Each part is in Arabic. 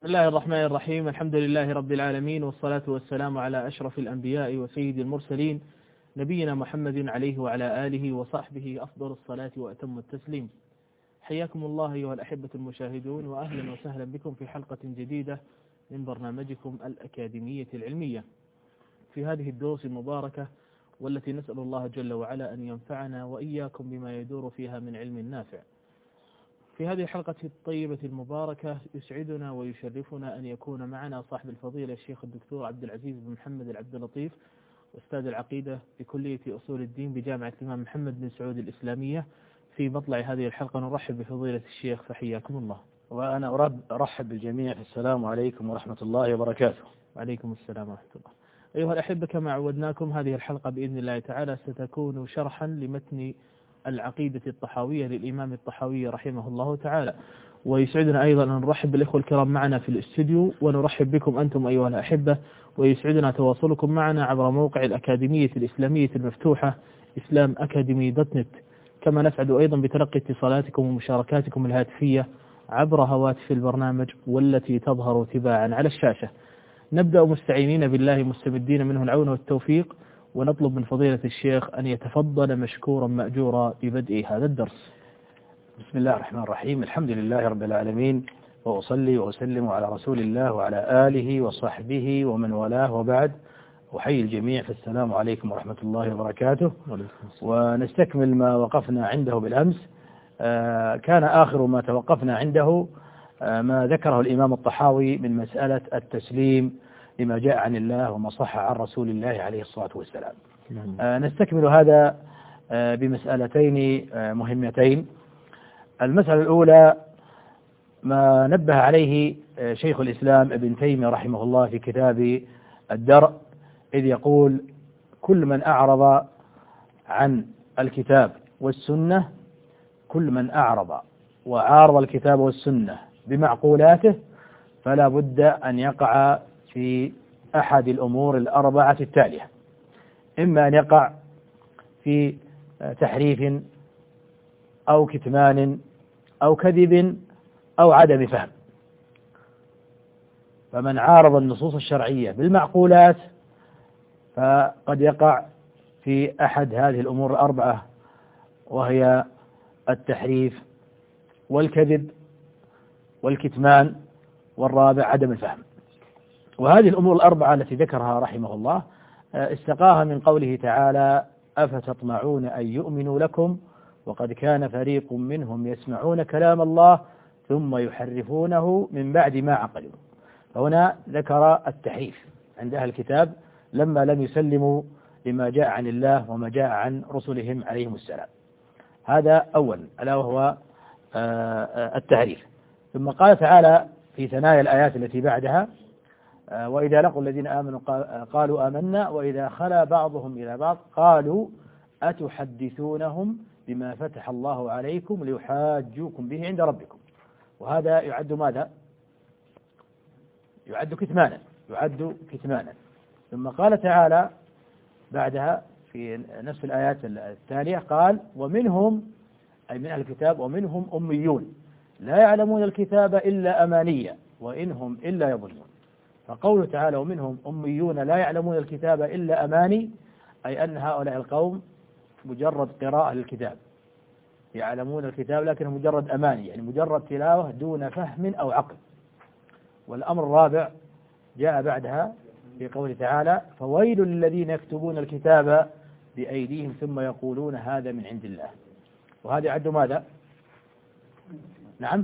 بسم الله الرحمن الرحيم. الحمد لله رب العالمين، والصلاة والسلام على أشرف الأنبياء وسيد المرسلين، نبينا محمد عليه وعلى آله وصحبه أفضل الصلاة وأتم التسليم. حياكم الله أيها الأحبة المشاهدون، وأهلا وسهلا بكم في حلقة جديدة من برنامجكم الأكاديمية العلمية في هذه الدروس المباركة، والتي نسأل الله جل وعلا أن ينفعنا وإياكم بما يدور فيها من علم نافع. في هذه الحلقة الطيبة المباركة يسعدنا ويشرفنا أن يكون معنا صاحب الفضيلة الشيخ الدكتور عبد العزيز بن محمد العبد اللطيف، أستاذ العقيدة بكلية أصول الدين بجامعة الإمام محمد بن سعود الإسلامية. في مطلع هذه الحلقة نرحب بفضيلة الشيخ، فحياكم الله. وأنا أرحب بالجميع. السلام عليكم ورحمة الله وبركاته. وعليكم السلام ورحمة الله. أيها الأحبة، كما عودناكم هذه الحلقة بإذن الله تعالى ستكون شرحا لمتن العقيدة الطحاوية للإمام الطحاوي رحمه الله تعالى. ويسعدنا أيضا أن نرحب بالإخوة الكرام معنا في الاستوديو، ونرحب بكم أنتم أيها الأحبة، ويسعدنا تواصلكم معنا عبر موقع الأكاديمية الإسلامية المفتوحة islamacademy.net. كما نسعد أيضا بتلقي اتصالاتكم ومشاركاتكم الهاتفية عبر هواتف البرنامج والتي تظهر تباعا على الشاشة. نبدأ مستعينين بالله مستمدين منه العون والتوفيق، ونطلب من فضيلة الشيخ أن يتفضل مشكورا مأجورا ببدء هذا الدرس. بسم الله الرحمن الرحيم. الحمد لله رب العالمين، وأصلي وأسلم على رسول الله وعلى آله وصحبه ومن والاه، وبعد أحيي الجميع، فالسلام عليكم ورحمة الله وبركاته. ونستكمل ما وقفنا عنده بالأمس. كان آخر ما توقفنا عنده ما ذكره الإمام الطحاوي من مسألة التسليم لما جاء عن الله وما صح عن رسول الله عليه الصلاة والسلام. نستكمل هذا بمسألتين مهمتين. المسألة الأولى ما نبه عليه شيخ الإسلام ابن تيمية رحمه الله في كتاب الدرء، إذ يقول: كل من أعرض عن الكتاب والسنة، كل من أعرض وعارض الكتاب والسنة بمعقولاته فلا بد أن يقع في أحد الأمور الأربعة التالية: إما أن يقع في تحريف أو كتمان أو كذب أو عدم فهم. فمن عارض النصوص الشرعية بالمعقولات فقد يقع في أحد هذه الأمور الأربعة، وهي التحريف والكذب والكتمان، والرابع عدم الفهم. وهذه الأمور الأربعة التي ذكرها رحمه الله استقاها من قوله تعالى: أفتطمعون أن يؤمنوا لكم وقد كان فريق منهم يسمعون كلام الله ثم يحرفونه من بعد ما عقلوا. فهنا ذكر التحريف عند أهل الكتاب لما لم يسلموا لما جاء عن الله وما جاء عن رسلهم عليهم السلام. هذا أول، ألا وهو التحريف. ثم قال تعالى في ثنايا الآيات التي بعدها: وإذا لقوا الذين آمنوا قالوا آمنا وإذا خلا بعضهم إلى بعض قالوا أتحدثونهم بما فتح الله عليكم ليحاجوكم به عند ربكم. وهذا يعد ماذا؟ يعد كتمانا. ثم قال تعالى بعدها في نفس الآيات التالية قال: ومنهم، أي من أهل الكتاب، ومنهم أميون لا يعلمون الكتاب إلا أمانية وإنهم إلا يظنون. فقوله تعالى: ومنهم أميون لا يعلمون الكتاب إلا أماني، أي أن هؤلاء القوم مجرد قراءة للكتاب، يعلمون الكتاب لكنه مجرد أماني، يعني مجرد تلاوة دون فهم أو عقل. والأمر الرابع جاء بعدها في قوله تعالى: فويل للذين يكتبون الكتاب بأيديهم ثم يقولون هذا من عند الله. وهذا يعد ماذا؟ نعم،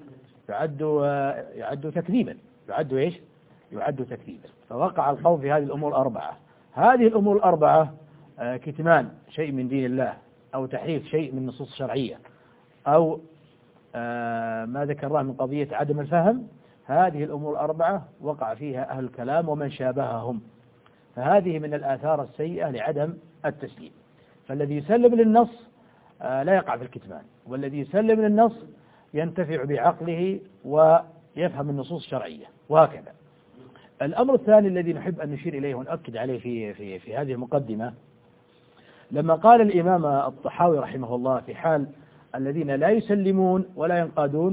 يعد تكذيبا. يعد إيش؟ يعد تكذيبا. فوقع القوم في هذه الأمور الأربعة. هذه الأمور الأربعة: كتمان شيء من دين الله، أو تحريف شيء من النصوص الشرعية، أو ما ذكرناه من قضية عدم الفهم. هذه الأمور الأربعة وقع فيها أهل الكلام ومن شابههم، فهذه من الآثار السيئة لعدم التسليم. فالذي يسلم للنص لا يقع في الكتمان، والذي يسلم للنص ينتفع بعقله ويفهم النصوص الشرعية، وهكذا. الأمر الثاني الذي نحب أن نشير إليه ونؤكد عليه في هذه المقدمة، لما قال الإمام الطحاوي رحمه الله في حال الذين لا يسلمون ولا ينقادون،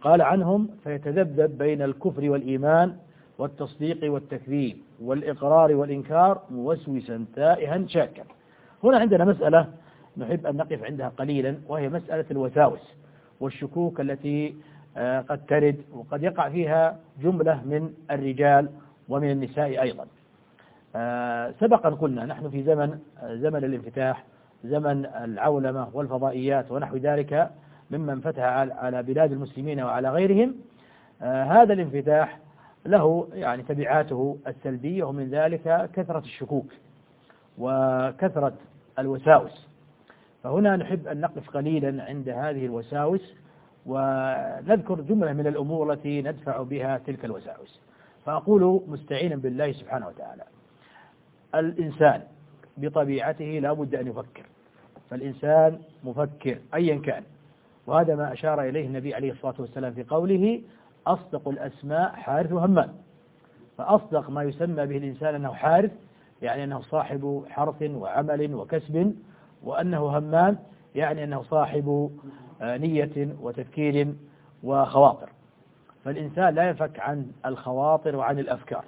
قال عنهم فيتذبذب بين الكفر والإيمان والتصديق والتكذيب والإقرار والإنكار موسوسا تائها شاكا. هنا عندنا مسألة نحب أن نقف عندها قليلا، وهي مسألة الوساوس والشكوك التي قد ترد وقد يقع فيها جملة من الرجال ومن النساء أيضا. سبقا قلنا نحن في زمن الانفتاح، زمن العولمة والفضائيات ونحو ذلك ممن فتح على بلاد المسلمين وعلى غيرهم. هذا الانفتاح له يعني تبعاته السلبية، ومن ذلك كثرة الشكوك وكثرة الوساوس. فهنا نحب أن نقف قليلا عند هذه الوساوس ونذكر جملة من الأمور التي ندفع بها تلك الوساوس. فأقول مستعينا بالله سبحانه وتعالى: الإنسان بطبيعته لا بد أن يفكر، فالإنسان مفكر أيا كان، وهذا ما أشار إليه النبي عليه الصلاة والسلام في قوله: أصدق الأسماء حارث همام. فأصدق ما يسمى به الإنسان أنه حارث، يعني أنه صاحب حرث وعمل وكسب، وأنه همام يعني أنه صاحب نية وتفكير وخواطر. فالإنسان لا ينفك عن الخواطر وعن الأفكار.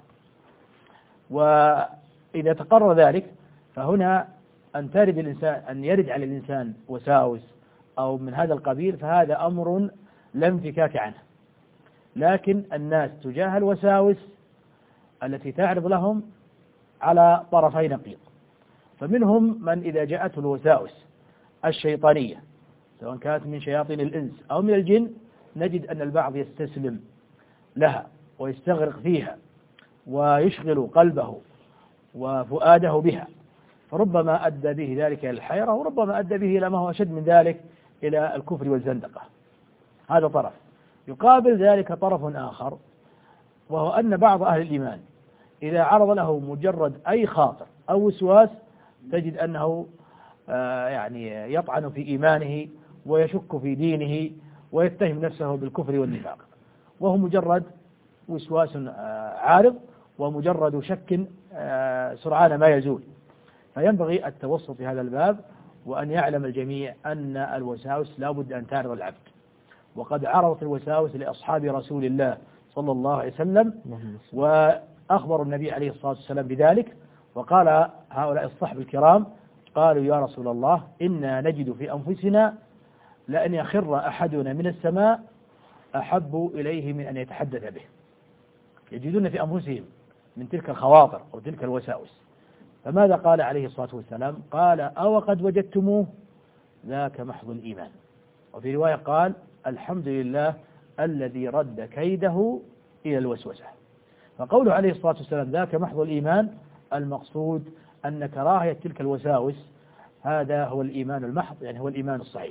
وإذا تقرر ذلك فهنا أن ترد الإنسان أن يرد على الإنسان وساوس أو من هذا القبيل، فهذا أمر لا انفكاك عنه. لكن الناس تجاه الوساوس التي تعرض لهم على طرفي نقيض. فمنهم من إذا جاءته الوساوس الشيطانية سواء كانت من شياطين الإنس أو من الجن، نجد أن البعض يستسلم لها ويستغرق فيها ويشغل قلبه وفؤاده بها، فربما أدى به ذلك إلى الحيرة، وربما أدى به إلى ما هو أشد من ذلك، إلى الكفر والزندقة. هذا طرف. يقابل ذلك طرف آخر، وهو أن بعض أهل الإيمان إذا عرض له مجرد أي خاطر أو وسواس تجد أنه يعني يطعن في إيمانه ويشك في دينه ويتهم نفسه بالكفر والنفاق، وهو مجرد وسواس عارض ومجرد شك سرعان ما يزول. فينبغي التوسط في هذا الباب، وأن يعلم الجميع أن الوساوس لا بد أن تعرض العبد. وقد عرضت الوساوس لأصحاب رسول الله صلى الله عليه وسلم، وأخبر النبي عليه الصلاة والسلام بذلك، وقال هؤلاء الصحب الكرام قالوا: يا رسول الله، إنا نجد في أنفسنا لأن يخر أحدنا من السماء أحب إليه من أن يتحدث به. يجدون في أنفسهم من تلك الخواطر أو تلك الوساوس. فماذا قال عليه الصلاة والسلام؟ قال: أو قد وجدتموه؟ ذاك محض الإيمان. وفي رواية قال: الحمد لله الذي رد كيده إلى الوسوسة. فقوله عليه الصلاة والسلام ذاك محض الإيمان، المقصود أن كراهية تلك الوساوس هذا هو الإيمان المحض، يعني هو الإيمان الصحيح.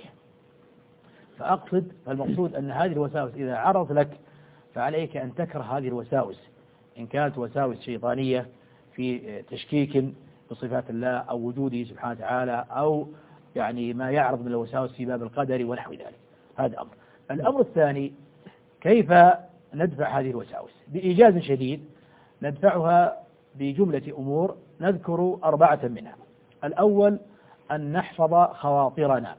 فالمقصود أن هذه الوساوس إذا عرض لك فعليك أن تكره هذه الوساوس، إن كانت وساوس شيطانية في تشكيك بصفات الله أو وجوده سبحانه وتعالى، أو يعني ما يعرض من الوساوس في باب القدر ونحو ذلك. هذا أمر. الأمر الثاني: كيف ندفع هذه الوساوس؟ بإيجاز شديد ندفعها بجملة أمور، نذكر 4 منها. الأول: أن نحفظ خواطرنا،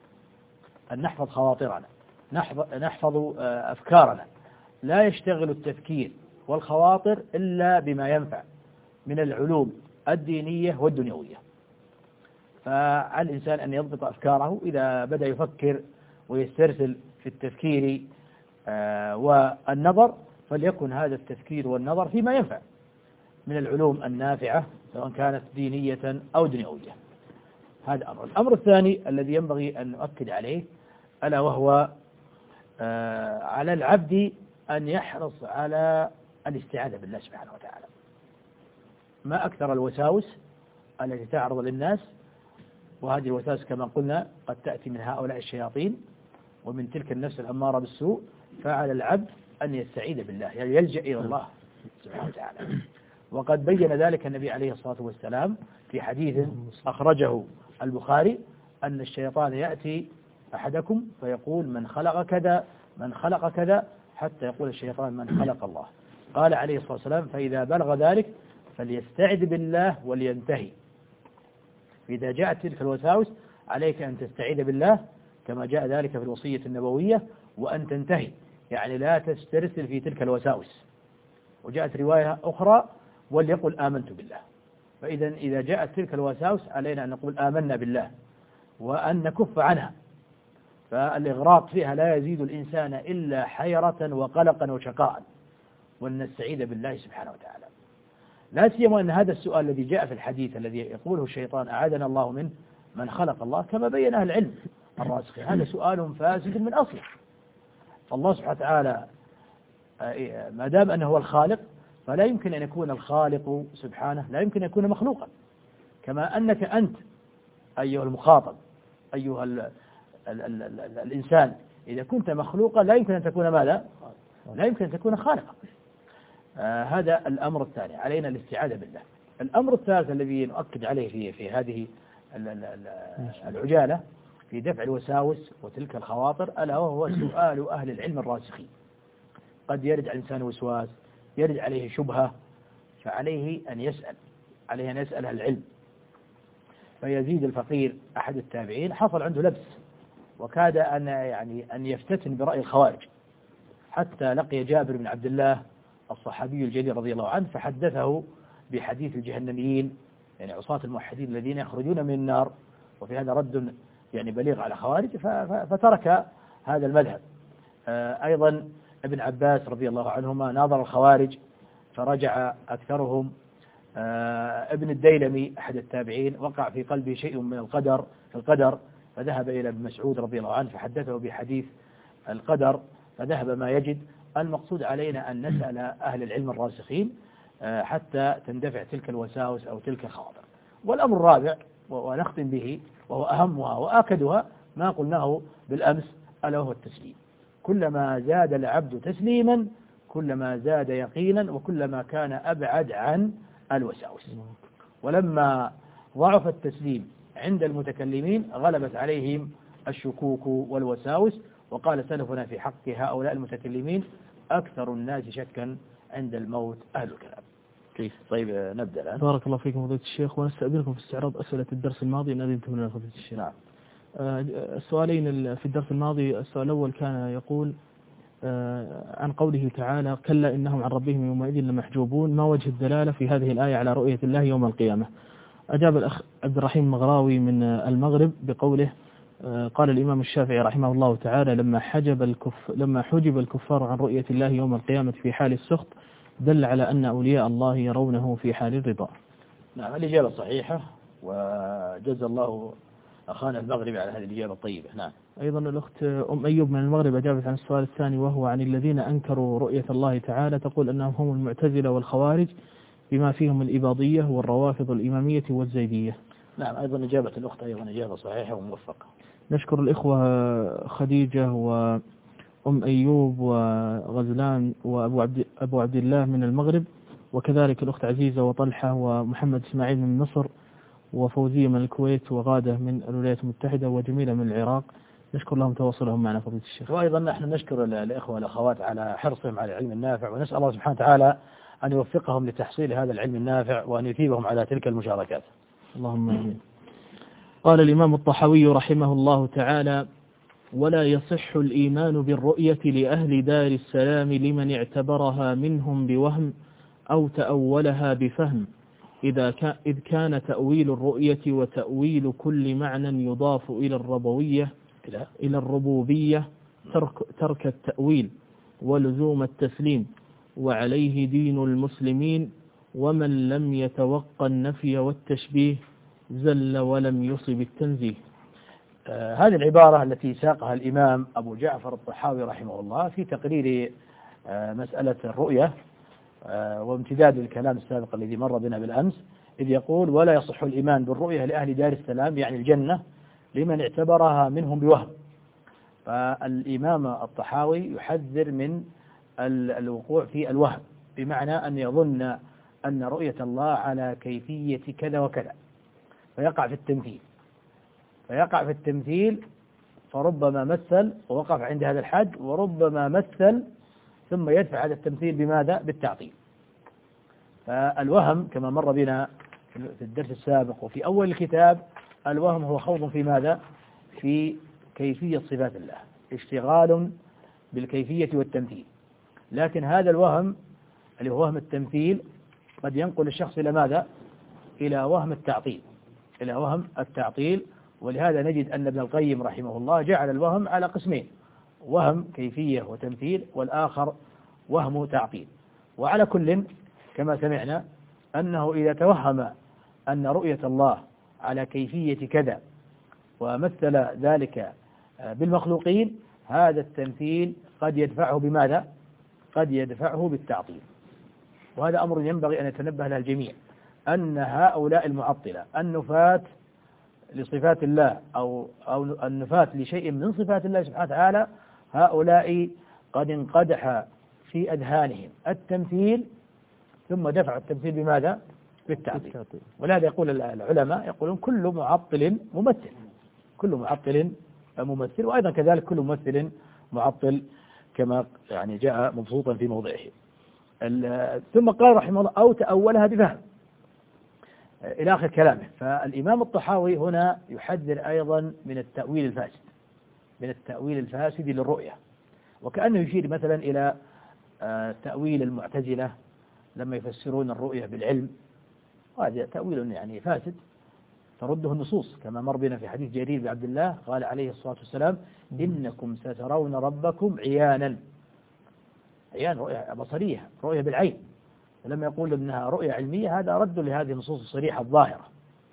نحفظ أفكارنا. لا يشتغل التفكير والخواطر إلا بما ينفع من العلوم الدينية والدنيوية. فعلى الإنسان أن يضبط أفكاره. إذا بدأ يفكر ويسترسل في التفكير والنظر، فليكن هذا التفكير والنظر فيما ينفع من العلوم النافعة سواء كانت دينية أو دنيوية. هذا أمر. الأمر الثاني الذي ينبغي أن نؤكد عليه، ألا وهو على العبد أن يحرص على الاستعاذة بالله سبحانه وتعالى. ما أكثر الوساوس التي تعرض للناس، وهذه الوساوس كما قلنا قد تأتي من هؤلاء الشياطين ومن تلك النفس الأمارة بالسوء. فعلى العبد أن يستعيذ بالله، يعني يلجأ إلى الله سبحانه وتعالى. وقد بين ذلك النبي عليه الصلاة والسلام في حديث أخرجه البخاري، أن الشيطان يأتي أحدكم فيقول: من خلق كذا من خلق كذا، حتى يقول الشيطان: من خلق الله. قال عليه الصلاة والسلام: فإذا بلغ ذلك فليستعذ بالله ولينتهي. فإذا جاءت تلك الوساوس عليك أن تستعيذ بالله كما جاء ذلك في الوصية النبوية، وأن تنتهي، يعني لا تسترسل في تلك الوساوس. وجاءت رواية أخرى وليقل آمنت بالله. فإذا إذا جاءت تلك الوساوس علينا أن نقول آمنا بالله وأن نكف عنها، فالإغراق فيها لا يزيد الإنسان إلا حيرة وقلقا وشقاء، وأن نستعيذ بالله سبحانه وتعالى. لا سيما أن هذا السؤال الذي جاء في الحديث الذي يقوله الشيطان أعاذنا الله منه من خلق الله، كما بين أهل العلم الراسخين، هذا سؤال فاسد من أصله. فالله سبحانه وتعالى ما دام أنه هو الخالق فلا يمكن أن يكون الخالق سبحانه لا يمكن أن يكون مخلوقا، كما أنك أنت أيها المخاطب أيها الإنسان إذا كنت مخلوقا لا يمكن أن تكون ماذا؟ لا يمكن أن تكون خالقا. هذا الأمر الثاني، علينا الاستعاذة بالله. الأمر الثالث الذي نؤكد عليه في هذه العجالة في دفع الوساوس وتلك الخواطر، ألا وهو سؤال أهل العلم الراسخين. قد يرد على الإنسان وسواس، يرد عليه شبهة، فعليه أن يسأل، عليه أن يسأل أهل العلم. فيزيد الفقير أحد التابعين حصل عنده لبس وكاد أن يفتتن برأي الخوارج، حتى لقي جابر بن عبد الله الصحابي الجليل رضي الله عنه فحدثه بحديث الجهنميين، يعني عصاة الموحدين الذين يخرجون من النار، وفي هذا رد بليغ على خوارج، فترك هذا المذهب. أيضا ابن عباس رضي الله عنهما ناظر الخوارج فرجع أكثرهم. ابن الديلمي أحد التابعين وقع في قلبه شيء من القدر فذهب إلى ابن مسعود رضي الله عنه فحدثه بحديث القدر فذهب ما يجد. المقصود علينا أن نسأل أهل العلم الراسخين حتى تندفع تلك الوساوس أو تلك الخواطر. والأمر الرابع ونختم به وهو أهمها وآكدها ما قلناه بالأمس، ألا وهو التسليم. كلما زاد العبد تسليما كلما زاد يقينا وكلما كان أبعد عن الوساوس. ولما ضعف التسليم عند المتكلمين غلبت عليهم الشكوك والوساوس. وقال سلفنا في حق هؤلاء المتكلمين أكثر الناس شكا عند الموت أهل الكلام. كيف؟ طيب نبدأ الآن. بارك الله فيكم فضيلة الشيخ، ونستقبلكم في استعراض أسئلة الدرس الماضي إن أذنتم لنا فضيلة الشيخ. نعم. السؤالين في الدرس الماضي، السؤال الأول كان يقول عن قوله تعالى كلا إنهم عن ربهم يومئذ لمحجوبون، ما وجه الدلالة في هذه الآية على رؤية الله يوم القيامة؟ أجاب الأخ عبد الرحيم المغراوي من المغرب بقوله قال الإمام الشافعي رحمه الله تعالى لما حجب الكفار عن رؤية الله يوم القيامة في حال السخط دل على أن أولياء الله يرونه في حال الرضا. نعم، الإجابة صحيحة، وجزا الله أخانا المغربي على هذه الإجابة الطيبة. نعم. أيضا الأخت أم أيوب من المغرب أجابت عن السؤال الثاني وهو عن الذين أنكروا رؤية الله تعالى، تقول أنهم هم المعتزلة والخوارج بما فيهم الإباضية والروافض الإمامية والزيدية. نعم، أيضا إجابة الأخت أيضا إجابة صحيحة وموفقة. نشكر الإخوة خديجة وأم أيوب وغزلان وأبو عبد الله من المغرب، وكذلك الأخت عزيزة وطلحة ومحمد إسماعيل من مصر وفوزية من الكويت وغادة من الولايات المتحدة وجميلة من العراق. نشكر لهم تواصلهم معنا فضيلة الشيخ. وأيضا نحن نشكر الإخوة والأخوات على حرصهم على العلم النافع، ونسأل الله سبحانه وتعالى أن يوفقهم لتحصيل هذا العلم النافع وأن يثيبهم على تلك المشاركات. اللهم آمين. قال الإمام الطحاوي رحمه الله تعالى: ولا يصح الإيمان بالرؤية لأهل دار السلام لمن اعتبرها منهم بوهم أو تأولها بفهم، إذ كان تأويل الرؤية وتأويل كل معنى يضاف إلى الربوبية ترك التأويل ولزوم التسليم، وعليه دين المسلمين، ومن لم يتوقع النفي والتشبيه زل ولم يصب التنزيه. هذه العبارة التي ساقها الإمام أبو جعفر الطحاوي رحمه الله في تقرير مسألة الرؤية وامتداد الكلام السابق الذي مر بنا بالأمس، إذ يقول: ولا يصح الإيمان بالرؤية لأهل دار السلام، يعني الجنة، لمن اعتبرها منهم بوهم. فالإمام الطحاوي يحذر من الوقوع في الوهم، بمعنى أن يظن أن رؤية الله على كيفية كذا وكذا فيقع في التمثيل فربما مثل ووقف عند هذا الحد، وربما مثل ثم يدفع هذا التمثيل بماذا؟ بالتعطيل. فالوهم كما مر بنا في الدرس السابق وفي أول الكتاب، الوهم هو خوض في ماذا؟ في كيفية صفات الله، اشتغال بالكيفية والتمثيل. لكن هذا الوهم اللي هو وهم التمثيل قد ينقل الشخص إلى ماذا؟ إلى وهم التعطيل، إلى وهم التعطيل. ولهذا نجد أن ابن القيم رحمه الله جعل الوهم على قسمين: وهم كيفية وتمثيل، والآخر وهم تعطيل. وعلى كل كما سمعنا أنه إذا توهم أن رؤية الله على كيفية كذا ومثل ذلك بالمخلوقين، هذا التمثيل قد يدفعه بماذا؟ قد يدفعه بالتعطيل. وهذا أمر ينبغي أن يتنبه له الجميع، أن هؤلاء المعطلة النفاة لصفات الله أو النفاة لشيء من صفات الله سبحانه وتعالى، هؤلاء قد انقدح في أذهانهم التمثيل ثم دفع التمثيل بماذا؟ بالتعطيل. ولهذا يقول العلماء يقولون كل معطل ممثل، كل معطل ممثل، وأيضا كذلك كل ممثل معطل كما يعني جاء مبسوطا في موضعه. ثم قال رحمه الله: أو تأولها بفهم، إلى آخر كلامه. فالإمام الطحاوي هنا يحذر أيضا من التأويل الفاسد، من التأويل الفاسد للرؤية، وكأنه يشير مثلا إلى تأويل المعتزلة لما يفسرون الرؤية بالعلم، وهذا تأويل يعني فاسد ترده النصوص، كما مر بنا في حديث جرير بن عبد الله قال عليه الصلاة والسلام: إنكم سترون ربكم عيانا. عيان رؤية بصرية، رؤية بالعين. فلما يقول إنها رؤية علمية هذا رد لهذه النصوص الصريحة الظاهرة.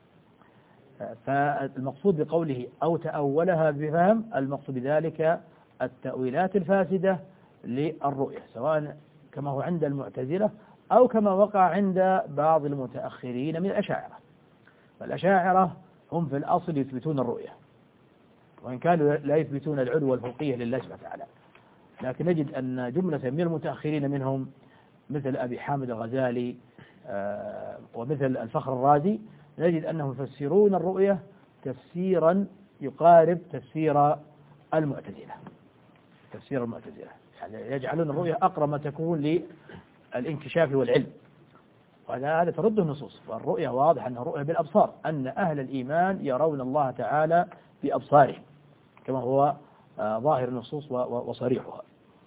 فالمقصود بقوله أو تأولها بفهم، المقصود بذلك التأويلات الفاسدة للرؤية، سواء كما هو عند المعتزلة أو كما وقع عند بعض المتأخرين من الأشاعرة. فالأشاعرة هم في الأصل يثبتون الرؤية، وإن كانوا لا يثبتون العلو والفوقية لله سبحانه وتعالى، لكن نجد أن جملة من المتأخرين منهم مثل أبي حامد الغزالي ومثل الفخر الرازي، نجد أنهم يفسرون الرؤية تفسيرا يقارب تفسير المعتزلة، تفسير المعتزلة، يعني يجعلون الرؤية أقرب ما تكون للانكشاف والعلم، وهذا ترده النصوص. والرؤية واضح أنها رؤية بالأبصار، أن أهل الإيمان يرون الله تعالى بأبصارهم كما هو ظاهر النصوص وصريحها.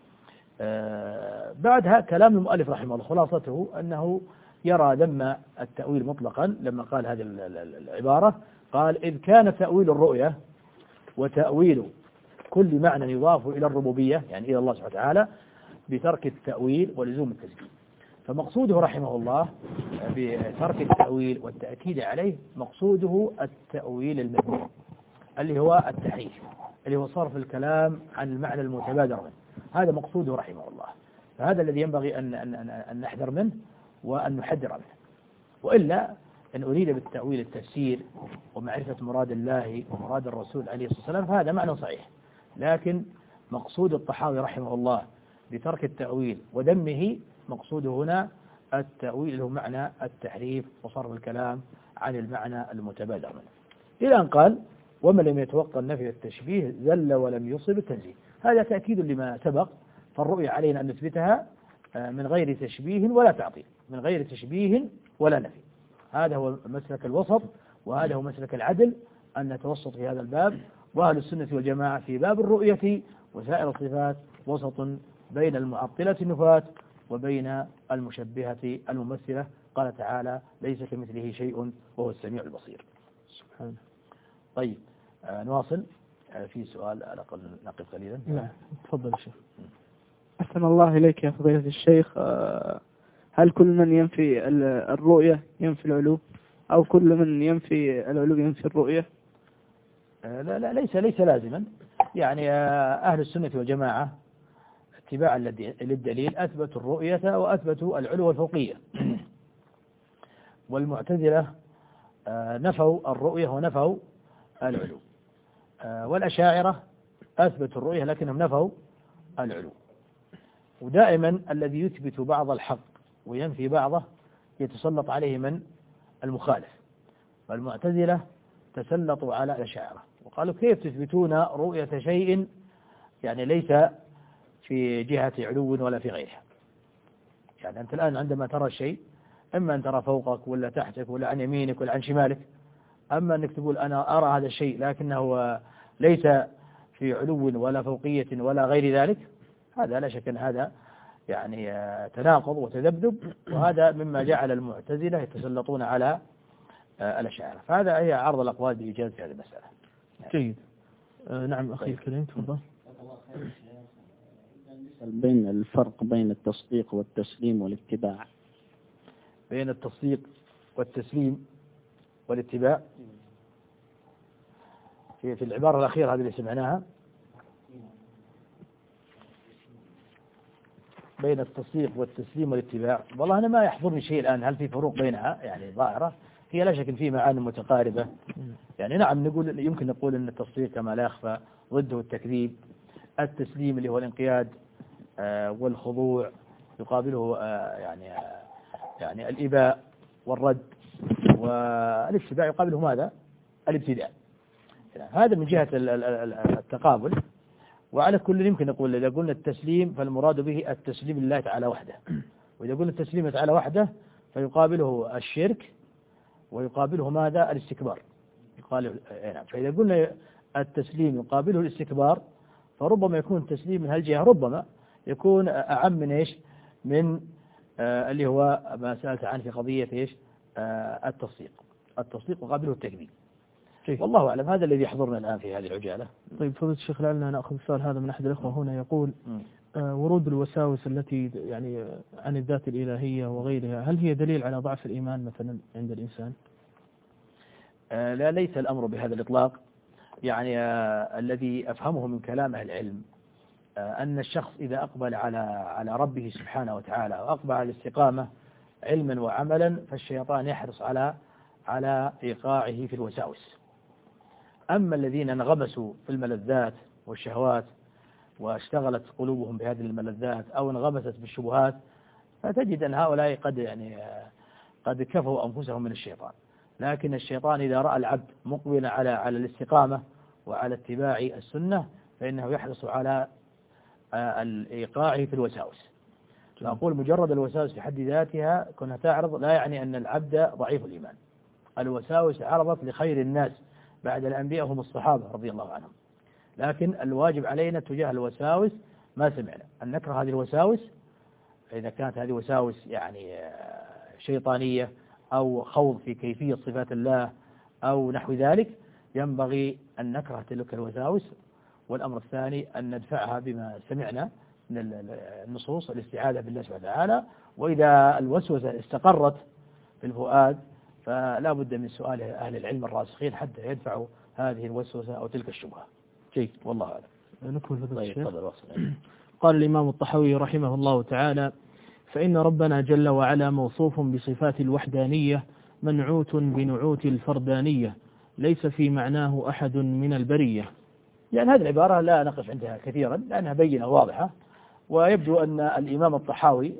بعدها كلام المؤلف رحمه الله خلاصته أنه يرى ذم التأويل مطلقا. لما قال هذه العبارة قال: إذ كان تأويل الرؤية وتأويل كل معنى يضاف إلى الربوبية، يعني إلى الله سبحانه وتعالى، بترك التأويل ولزوم التسبيح. فمقصوده رحمه الله بترك التأويل والتأكيد عليه، مقصوده التأويل المذموم اللي هو التحريف، اللي هو صرف الكلام عن المعنى المتبادر منه. هذا مقصوده رحمه الله. فهذا الذي ينبغي أن نحذر منه وأن نحذر منه. وإلا إن أريد بالتأويل التفسير ومعرفة مراد الله ومراد الرسول عليه الصلاة والسلام فهذا معنى صحيح، لكن مقصود الطحاوي رحمه الله بترك التأويل وذمه، مقصوده هنا التأويل اللي هو معنى التحريف وصرف الكلام عن المعنى المتبادر منه، إلى أن قال: ومن لم يتوقع النفي والتشبيه زل ولم يصب التنزيه. هذا تأكيد لما سبق. فالرؤية علينا أن نثبتها من غير تشبيه ولا تعطيل، من غير تشبيه ولا نفي. هذا هو مسلك الوسط، وهذا هو مسلك العدل، أن نتوسط في هذا الباب. وأهل السنة والجماعة في باب الرؤية وسائر الصفات وسط بين المعطلة النفاة وبين المشبهة الممثلة. قال تعالى: ليس كمثله شيء وهو السميع البصير. سبحانه. طيب نواصل في سؤال على الأقل نقف قليلا. نعم تفضل يا شيخ. أحسن الله إليك يا فضيلة الشيخ. هل كل من ينفي الرؤية ينفي العلو، أو كل من ينفي العلو ينفي الرؤية؟ لا ليس لازما. يعني أهل السنة والجماعة اتباعا للدليل أثبتوا الرؤية وأثبتوا العلو والفوقية. والمعتزلة نفوا الرؤية ونفوا العلو. والأشاعرة أثبتوا الرؤية لكنهم نفوا العلو. ودائما الذي يثبت بعض الحق وينفي بعضه يتسلط عليه من المخالف. والمعتزلة تسلطوا على الأشاعرة وقالوا: كيف تثبتون رؤية شيء يعني ليس في جهة علو ولا في غيرها؟ يعني أنت الآن عندما ترى الشيء إما أن ترى فوقك ولا تحتك ولا عن يمينك ولا عن شمالك، أما أنك تقول أنا أرى هذا الشيء لكنه ليس في علو ولا فوقية ولا غير ذلك، هذا لا شك أن هذا يعني تناقض وتذبذب، وهذا مما جعل المعتزلة يتسلطون على الأشاعرة. فهذا هي عرض الأقوال بإيجاز في هذه المسألة. جيد. نعم أخي الكريم تفضل. بين الفرق بين التصديق والتسليم والاتباع. بين التصديق والتسليم والاتباع في العبارة الأخيرة هذه اللي سمعناها، بين التصديق والتسليم والاتباع. والله أنا ما يحضرني شيء الآن هل في فروق بينها يعني ظاهرة. هي لا شك في معاني متقاربة. يعني نعم نقول يمكن نقول أن التصديق كما لا يخفى ضده التكذيب. التسليم اللي هو الانقياد والخضوع يقابله يعني الإباء والرد، والاتباع يقابله ماذا؟ الابتداء. هذا من جهة التقابل. وعلى كل يمكن نقول إذا قلنا التسليم فالمراد به التسليم لله تعالى وحده، وإذا قلنا التسليم تعالى وحده فيقابله الشرك ويقابله ماذا؟ الاستكبار. فإذا قلنا التسليم يقابله الاستكبار فربما يكون التسليم من هالجهة ربما يكون أعم من إيش؟ من اللي هو ما سألت عنه في قضية إيش؟ التصديق. التصديق مقابله التكذيب. والله أعلم. هذا الذي يحضرنا الآن في هذه العجالة. طيب فضيلة الشيخ لعلنا نأخذ السؤال هذا من أحد الأخوة هنا يقول ورود الوساوس التي يعني عن الذات الإلهية وغيرها هل هي دليل على ضعف الإيمان مثلا عند الإنسان؟ لا، ليس الأمر بهذا الإطلاق. يعني الذي أفهمه من كلام أهل العلم أن الشخص إذا أقبل على ربه سبحانه وتعالى وأقبل على الاستقامة علما وعملا فالشيطان يحرص على إيقاعه في الوساوس. أما الذين انغمسوا في الملذات والشهوات واشتغلت قلوبهم بهذه الملذات أو انغمست بالشبهات فتجد أن هؤلاء قد كفوا أنفسهم من الشيطان. لكن الشيطان إذا رأى العبد مقبلا على الاستقامة وعلى اتباع السنة فإنه يحرص على الإيقاع في الوساوس. فأقول مجرد الوساوس في حد ذاتها كونها تعرض لا يعني أن العبد ضعيف الإيمان. الوساوس عرضت لخير الناس بعد الأنبياء هم الصحابة رضي الله عنهم. لكن الواجب علينا تجاه الوساوس ما سمعنا أن نكره هذه الوساوس. إذا كانت هذه وساوس يعني شيطانية أو خوض في كيفية صفات الله أو نحو ذلك ينبغي أن نكره تلك الوساوس. والأمر الثاني أن ندفعها بما سمعنا من النصوص الاستعاذة بالله سبحانه وتعالى. وإذا الوسوسة استقرت في الفؤاد فلا بد من سؤال أهل العلم الراسخين حتى يدفعوا هذه الوسوسة أو تلك الشبهة. جيد. والله أعلم. نكمل فضل الشيخ. قال الإمام الطحاوي رحمه الله تعالى: فإن ربنا جل وعلا موصوف بصفات الوحدانية منعوت بنعوت الفردانية ليس في معناه أحد من البرية. يعني هذه العبارة لا نقف عندها كثيرا لأنها بينة واضحة، ويبدو أن الإمام الطحاوي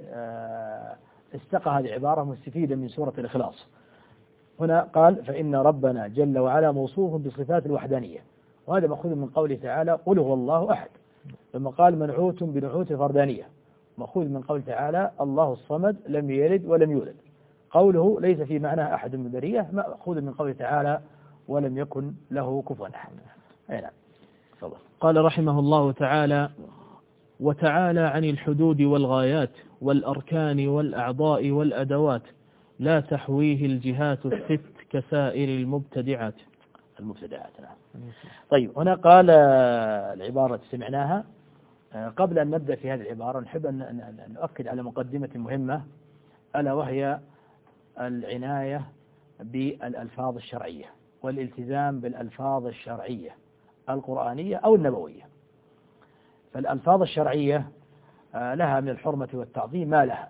استقى هذه العبارة مستفيدا من سورة الإخلاص. هنا قال فإن ربنا جل وعلا موصوف بصفات الوحدانية، وهذا مأخوذ من قوله تعالى قل هو الله أحد. ثم قال منعوت بنعوت الفردانية، مأخوذ من قوله تعالى الله الصمد لم يلد ولم يولد. قوله ليس في معناه أحد من البرية مأخوذ من قوله تعالى ولم يكن له كفوا أحد. نعم. قال رحمه الله تعالى: وتعالى عن الحدود والغايات والأركان والأعضاء والأدوات لا تحويه الجهات الست كسائر المبتدعات. نعم. طيب هنا قال العبارة سمعناها. قبل أن نبدأ في هذه العبارة نحب أن نؤكد على مقدمة مهمة ألا وهي العناية بالألفاظ الشرعية والالتزام بالألفاظ الشرعية القرآنية أو النبوية. فالألفاظ الشرعية لها من الحرمة والتعظيم ما لها.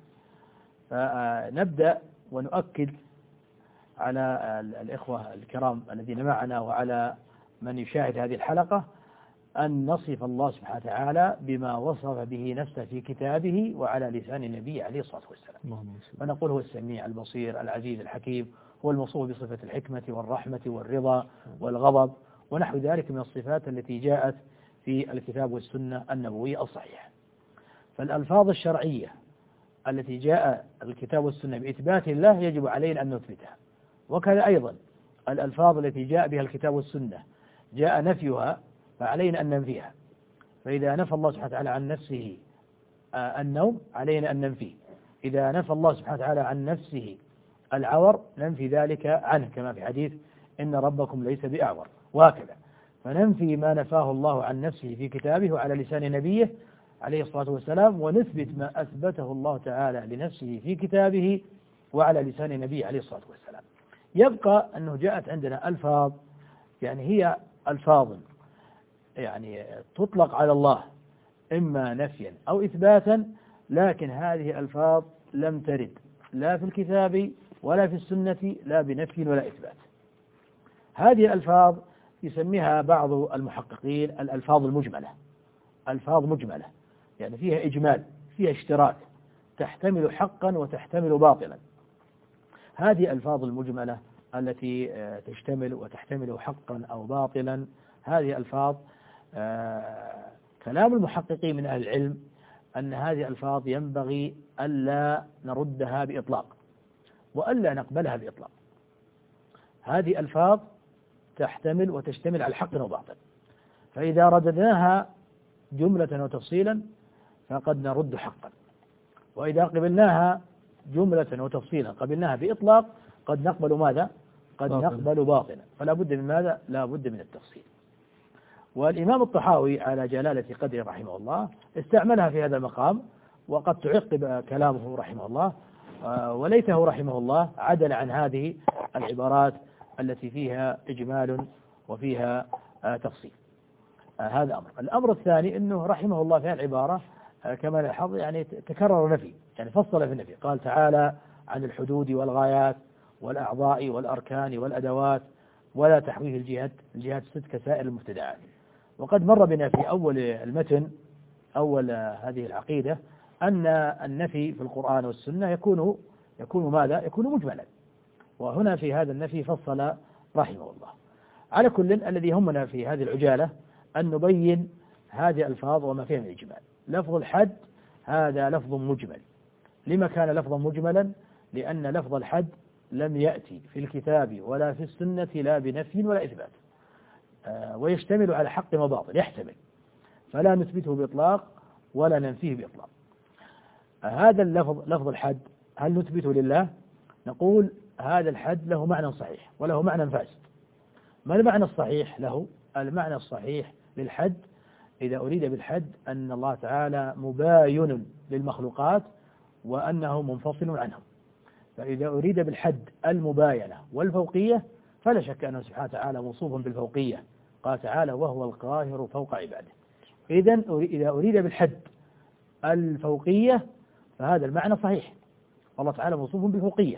فنبدأ ونؤكد على الإخوة الكرام الذين معنا وعلى من يشاهد هذه الحلقة أن نصف الله سبحانه وتعالى بما وصف به نفسه في كتابه وعلى لسان النبي عليه الصلاة والسلام. فنقول هو السميع البصير العزيز الحكيم، هو الموصوف بصفة الحكمة والرحمة والرضا والغضب ونحو ذلك من الصفات التي جاءت في الكتاب والسنة النبوية الصحيحة. فالألفاظ الشرعية التي جاء الكتاب والسنة بإثبات الله يجب علينا أن نثبتها، وكذا أيضا الألفاظ التي جاء بها الكتاب والسنة جاء نفيها فعلينا أن ننفيها. فإذا نفى الله سبحانه وتعالى عن نفسه النوم علينا أن ننفيه. إذا نفى الله سبحانه وتعالى عن نفسه العور ننفي ذلك عنه، كما في حديث إن ربكم ليس بأعور، وهكذا. فننفي ما نفاه الله عن نفسه في كتابه وعلى لسان نبيه عليه الصلاة والسلام، ونثبت ما أثبته الله تعالى لنفسه في كتابه وعلى لسان نبيه عليه الصلاة والسلام. يبقى أنه جاءت عندنا ألفاظ يعني هي ألفاظ يعني تطلق على الله إما نفيا أو إثباتا، لكن هذه ألفاظ لم ترد لا في الكتاب ولا في السنة لا بنفي ولا إثبات. هذه الألفاظ يسميها بعض المحققين الألفاظ المجملة. ألفاظ مجملة يعني فيها إجمال، فيها اشتراك، تحتمل حقا وتحتمل باطلا. هذه الألفاظ المجملة التي تشتمل وتحتمل حقا أو باطلا، هذه ألفاظ كلام المحققين من أهل العلم أن هذه الألفاظ ينبغي ألا نردها بإطلاق وألا نقبلها بإطلاق. هذه ألفاظ تحتمل وتشتمل على حق وباطل، فإذا رددناها جملة وتفصيلا فقد نرد حقا، وإذا قبلناها جملة وتفصيلا قبلناها بإطلاق قد نقبل ماذا؟ قد نقبل باطلا. فلا بد من ماذا؟ لا بد من التفصيل. والإمام الطحاوي على جلالة قدره رحمه الله استعملها في هذا المقام، وقد تعقب كلامه رحمه الله، وليته رحمه الله عدل عن هذه العبارات التي فيها إجمال وفيها تفصيل. هذا أمر. الأمر الثاني أنه رحمه الله في العبارة كما لاحظ يعني تكرر نفي، يعني فصل في النفي، قال تعالى عن الحدود والغايات والأعضاء والأركان والأدوات ولا تحويه الجهات الست كسائر المبتدعات. وقد مر بنا في أول المتن أول هذه العقيدة أن النفي في القرآن والسنة يكون ماذا؟ يكون مجملا، وهنا في هذا النفي فصل رحمه الله. على كل الذي يهمنا في هذه العجالة أن نبين هذه الألفاظ وما فيها من إجمال. لفظ الحد هذا لفظ مجمل. لما كان لفظا مجملا؟ لأن لفظ الحد لم يأتي في الكتاب ولا في السنة لا بنفي ولا إثبات، ويشتمل على حق وباطل، يحتمل، فلا نثبته بإطلاق ولا ننفيه بإطلاق. هذا اللفظ لفظ الحد هل نثبته لله؟ نقول هذا الحد له معنى صحيح وله معنى فاسد. ما المعنى الصحيح له؟ المعنى الصحيح للحد إذا أريد بالحد أن الله تعالى مباين للمخلوقات وأنه منفصل عنهم. فإذا أريد بالحد المباينة والفوقية فلا شك أنه سبحانه وتعالى موصوف بالفوقية، قال تعالى وهو القاهر فوق عباده. إذا أريد بالحد الفوقية فهذا المعنى صحيح، الله تعالى موصوف بالفوقية.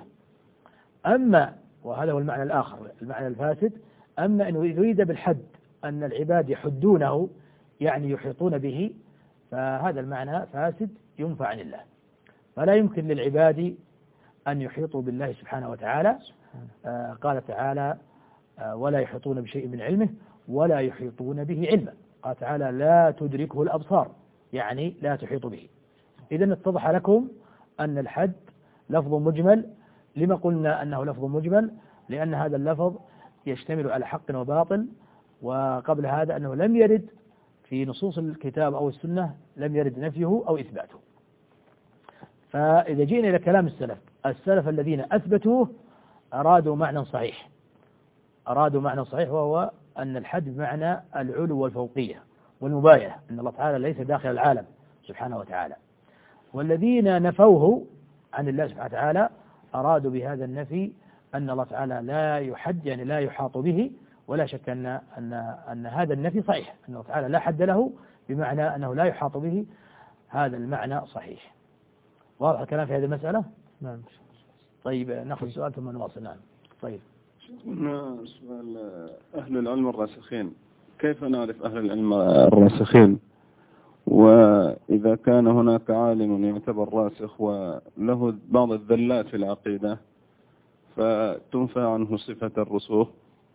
أما وهذا هو المعنى الآخر المعنى الفاسد، أما أنه يريد بالحد أن العباد يحدونه يعني يحيطون به، فهذا المعنى فاسد ينفى عن الله. فلا يمكن للعباد أن يحيطوا بالله سبحانه وتعالى. قال تعالى ولا يحيطون بشيء من علمه ولا يحيطون به علما. قال تعالى لا تدركه الأبصار يعني لا تحيط به. إذن اتضح لكم أن الحد لفظ مجمل. لما قلنا أنه لفظ مجمل؟ لأن هذا اللفظ يشتمل على حق وباطل، وقبل هذا أنه لم يرد في نصوص الكتاب أو السنة لم يرد نفيه أو إثباته. فإذا جئنا إلى كلام السلف الذين أثبتوه أرادوا معنى صحيح، وهو أن الحد بمعنى العلو والفوقية والمباينة، أن الله تعالى ليس داخل العالم سبحانه وتعالى. والذين نفوه عن الله سبحانه وتعالى أرادوا بهذا النفي أن الله تعالى لا يحد يعني لا يحاط به، ولا شك أن هذا النفي صحيح، أن الله تعالى لا حد له بمعنى أنه لا يحاط به، هذا المعنى صحيح. واضح الكلام في هذه المسألة؟ نعم. طيب نأخذ سؤال ثم نواصل. نعم. طيب هنا سؤال أهل العلم الراسخين، كيف نعرف أهل العلم الراسخين؟ وإذا كان هناك عالم يعتبر راسخ وله بعض الذلات في العقيدة فتنفى عنه صفة الرسوخ؟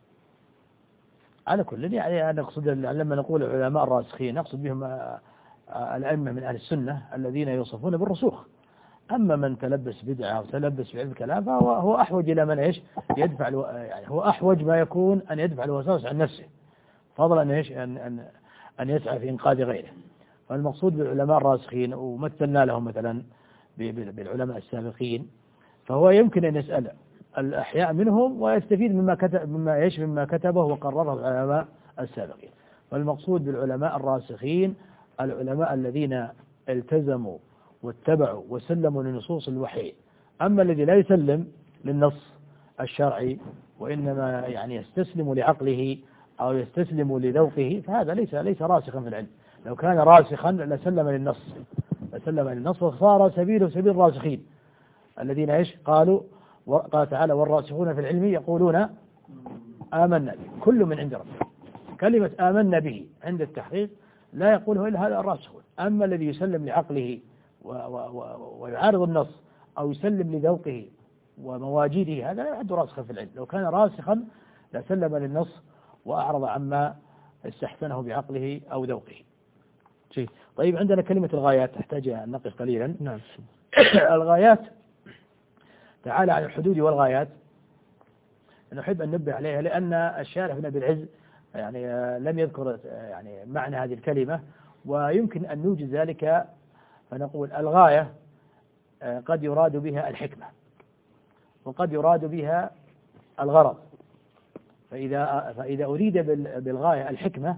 على كل يعني نقصد لما نقول العلماء الراسخين نقصد بهم الأئمة من أهل السنة الذين يوصفون بالرسوخ. أما من تلبس بدعة أو تلبس بعلم الكلام فهو أحوج إلى من إيش يدفع يعني هو أحوج ما يكون أن يدفع الوساوس عن نفسه، فضلا أن يسعى في إنقاذ غيره. والمقصود بالعلماء الراسخين ومثلنا لهم مثلا بالعلماء السابقين، فهو يمكن أن يسأل الأحياء منهم ويستفيد مما كتبه وقرره العلماء السابقين. فالمقصود بالعلماء الراسخين العلماء الذين التزموا واتبعوا وسلموا لنصوص الوحي. أما الذي لا يسلم للنص الشرعي وإنما يعني يستسلم لعقله أو يستسلم لذوقه فهذا ليس راسخا في العلم. لو كان راسخا لسلم للنص وصار سبيله سبيل الراسخين الذين قال تعالى والراسخون في العلم يقولون آمنا به كل من عند ربنا. كلمة آمنا به عند التحقيق لا يقوله إلا هذا الراسخون. أما الذي يسلم لعقله ويعارض النص أو يسلم لذوقه ومواجيده هذا لا يعد راسخا في العلم. لو كان راسخا لسلم للنص وأعرض عما استحسنه بعقله أو ذوقه. طيب عندنا كلمة الغايات تحتاج أن نقف قليلا. نعم. الغايات تعالى عن الحدود والغايات نحب أن ننبه عليها لأن الشارح ابن أبي العز يعني لم يذكر يعني معنى هذه الكلمة، ويمكن أن نوجد ذلك فنقول الغاية قد يراد بها الحكمة وقد يراد بها الغرض. فإذا أريد بالغاية الحكمة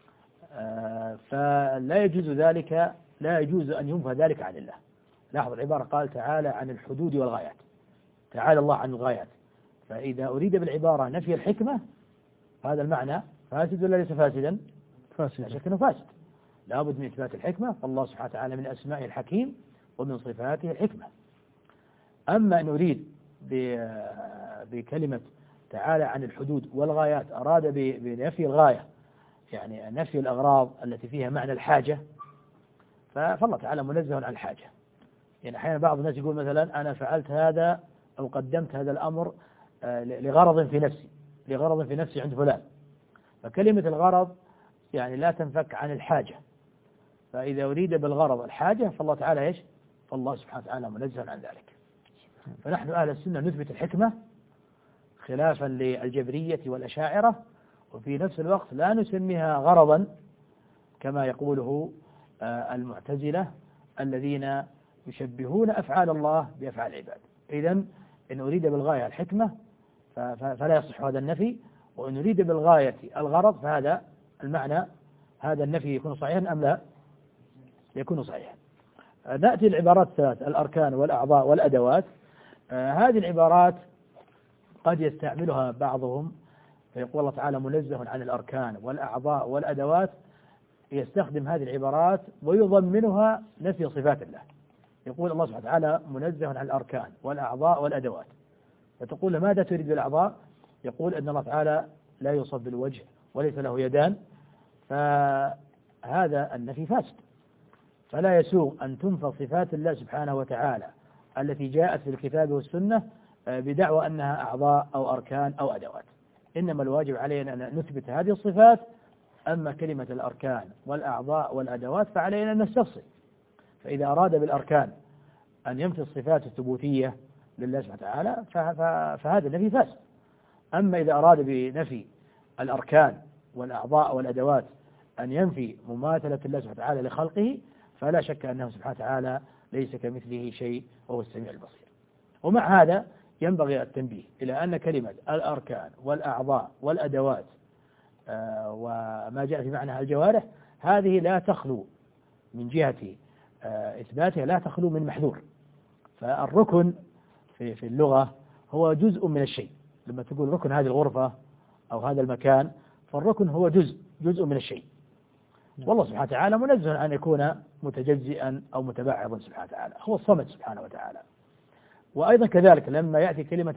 فلا يجوز أن ينفى ذلك عن الله. لاحظ العبارة قال تعالى عن الحدود والغايات، تعالى الله عن الغايات. فإذا أريد بالعبارة نفي الحكمة هذا المعنى فاسد ولا ليس فاسدا؟ فاسد، لا شك أنه فاسد. لابد من إثبات الحكمة، فالله سبحانه وتعالى من أسمائه الحكيم ومن صفاته الحكمة. أما أن أريد بكلمة تعالى عن الحدود والغايات أراد بنفي الغاية يعني نفي الأغراض التي فيها معنى الحاجة، فالله تعالى منزه عن الحاجة. يعني أحيانا بعض الناس يقول مثلا أنا فعلت هذا أو قدمت هذا الأمر لغرض في نفسي عند فلان. فكلمة الغرض يعني لا تنفك عن الحاجة. فإذا أريد بالغرض الحاجة فالله تعالى فالله سبحانه وتعالى منزه عن ذلك. فنحن أهل السنة نثبت الحكمة خلافا للجبرية والأشاعرة، وفي نفس الوقت لا نسميها غرضا كما يقوله المعتزلة الذين يشبهون أفعال الله بأفعال العباد. إذن إن أريد بالغاية الحكمة فلا يصح هذا النفي، وإن أريد بالغاية الغرض فهذا المعنى هذا النفي يكون صحيحا أم لا يكون صحيحا. نأتي العبارات الثلاث الأركان والأعضاء والأدوات. هذه العبارات قد يستعملها بعضهم فيقول الله تعالى منزه عن الأركان والأعضاء والأدوات، يستخدم هذه العبارات ويضمنها نفي صفات الله. يقول الله سبحانه وتعالى منزه عن الأركان والأعضاء والأدوات، فتقول ماذا تريد بالأعضاء؟ يقول أن الله تعالى لا يوصف بالوجه وليس له يدان، فهذا النفي فاسد. فلا يسوغ أن تنفى صفات الله سبحانه وتعالى التي جاءت في الكتاب والسنة بدعوى أنها أعضاء أو أركان أو أدوات. إنما الواجب علينا أن نثبت هذه الصفات. أما كلمة الأركان والأعضاء والأدوات فعلينا أن نستفصل. فإذا أراد بالأركان أن ينفي الصفات الثبوتية لله سبحانه وتعالى فهذا النفي فاسد. أما إذا أراد بنفي الأركان والأعضاء والأدوات أن ينفي مماثلة الله سبحانه وتعالى لخلقه فلا شك أنه سبحانه وتعالى ليس كمثله شيء وهو السميع البصير. ومع هذا ينبغي التنبيه إلى أن كلمة الأركان والأعضاء والأدوات وما جاء في معنى الجوارح هذه لا تخلو من جهة إثباتها لا تخلو من محذور. فالركن في اللغة هو جزء من الشيء. لما تقول ركن هذه الغرفة أو هذا المكان فالركن هو جزء من الشيء. والله سبحانه وتعالى منزه أن يكون متجزئا أو متبعضا سبحانه وتعالى، هو الصمد سبحانه وتعالى. وأيضا كذلك لما يأتي كلمة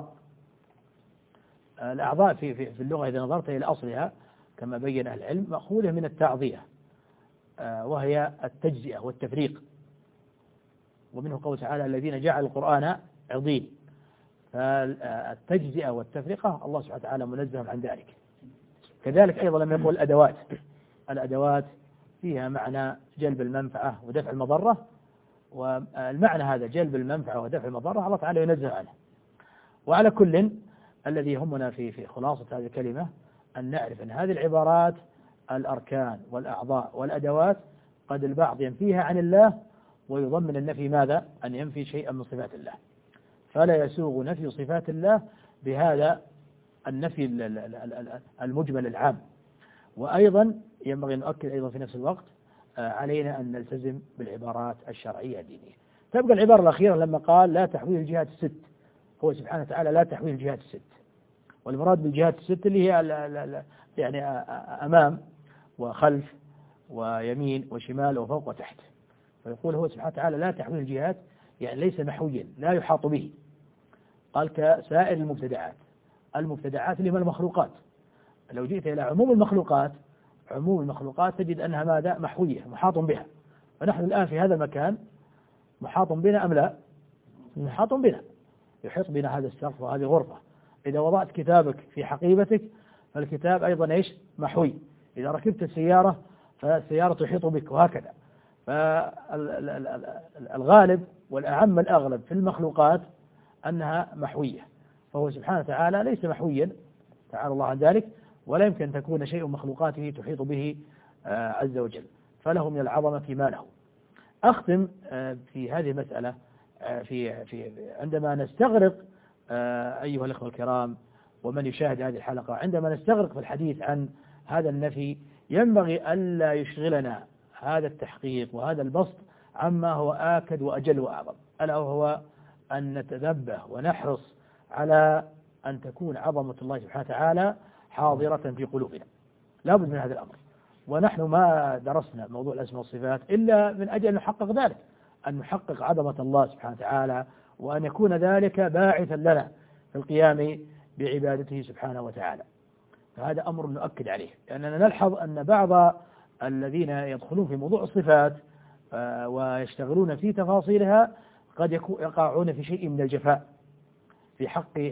الأعضاء في اللغة إذا نظرت إلى أصلها كما بين أهل العلم مأخوذة من التعضية وهي التجزئة والتفريق، ومنه قول تعالى الذين جعلوا القرآن عضين. فالتجزئة والتفرقة الله سبحانه وتعالى منزه عن ذلك. كذلك أيضا لما يقول الأدوات فيها معنى جلب المنفعة ودفع المضرة، والمعنى هذا جلب المنفعة ودفع المضرة الله تعالى ينزه عنه. وعلى كل الذي يهمنا في خلاصة هذه الكلمة أن نعرف أن هذه العبارات الأركان والأعضاء والأدوات قد البعض ينفيها عن الله ويضمن النفي ماذا؟ أن ينفي شيئا من صفات الله، فلا يسوغ نفي صفات الله بهذا النفي المجمل العام. وأيضا ينبغي أن نؤكد أيضا في نفس الوقت علينا أن نلتزم بالعبارات الشرعية الدينية. تبقى العبارة الأخيرة لما قال لا تحويه الجهات الست، هو سبحانه وتعالى لا تحويه الجهات الست، والمراد بالجهات الست اللي هي يعني أمام وخلف ويمين وشمال وفوق وتحت. فيقول هو سبحانه وتعالى لا تحويه الجهات، يعني ليس محويا لا يحاط به. قال كسائر المبتدعات اللي هم المخلوقات. لو جئت إلى عموم المخلوقات تجد أنها ماذا؟ محوية، محاط بها. فنحن الآن في هذا المكان محاط بنا أم لا؟ محاط بنا، يحيط بنا هذا السقف وهذه الغرفة. إذا وضعت كتابك في حقيبتك فالكتاب أيضا إيش؟ محوي. إذا ركبت السيارة فالسيارة تحيط بك، وهكذا. فالغالب والأعم الأغلب في المخلوقات أنها محوية، فهو سبحانه وتعالى ليس محويا تعالى الله عن ذلك، ولا يمكن أن تكون شيء مخلوقاته تحيط به عز وجل، فله من العظمة ما له. أختم في هذه المسألة في عندما نستغرق أيها الأخوة الكرام ومن يشاهد هذه الحلقة، عندما نستغرق في الحديث عن هذا النفي ينبغي ألا يشغلنا هذا التحقيق وهذا البسط عما هو آكد وأجل وأعظم، ألا وهو أن نتنبه ونحرص على أن تكون عظمة الله سبحانه وتعالى حاضرة في قلوبنا. لا بد من هذا الأمر، ونحن ما درسنا موضوع الأسماء والصفات إلا من أجل أن نحقق ذلك، أن نحقق عظمة الله سبحانه وتعالى، وأن يكون ذلك باعثا لنا في القيام بعبادته سبحانه وتعالى. فهذا أمر نؤكد عليه، لأننا نلحظ أن بعض الذين يدخلون في موضوع الصفات ويشتغلون في تفاصيلها قد يقعون في شيء من الجفاء في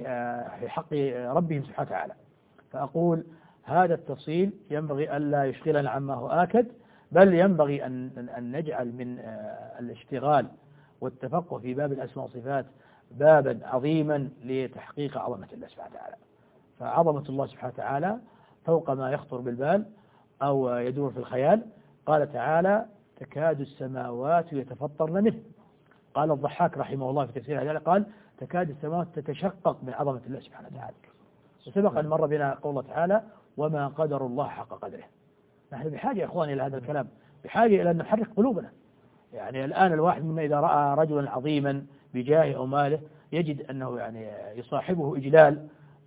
حق ربهم سبحانه وتعالى. فأقول هذا التفصيل ينبغي ألا يشغلنا عما هو آكد، بل ينبغي أن نجعل من الاشتغال والتفقه في باب الأسماء والصفات بابا عظيما لتحقيق عظمة الله سبحانه وتعالى. فعظمة الله سبحانه وتعالى فوق ما يخطر بالبال أو يدور في الخيال. قال تعالى تكاد السماوات يتفطرن منه. قال الضحاك رحمه الله في تفسير هذا قال تكاد السماوات تتشقق من عظمة الله سبحانه وتعالى. وسبق أن مر بنا قوله تعالى وما قدر الله حق قدره. نحن بحاجة يا إخواني إلى هذا الكلام، بحاجة إلى أن نحرك قلوبنا. يعني الآن الواحد منا إذا رأى رجلا عظيما بجاهه أو ماله يجد أنه يعني يصاحبه إجلال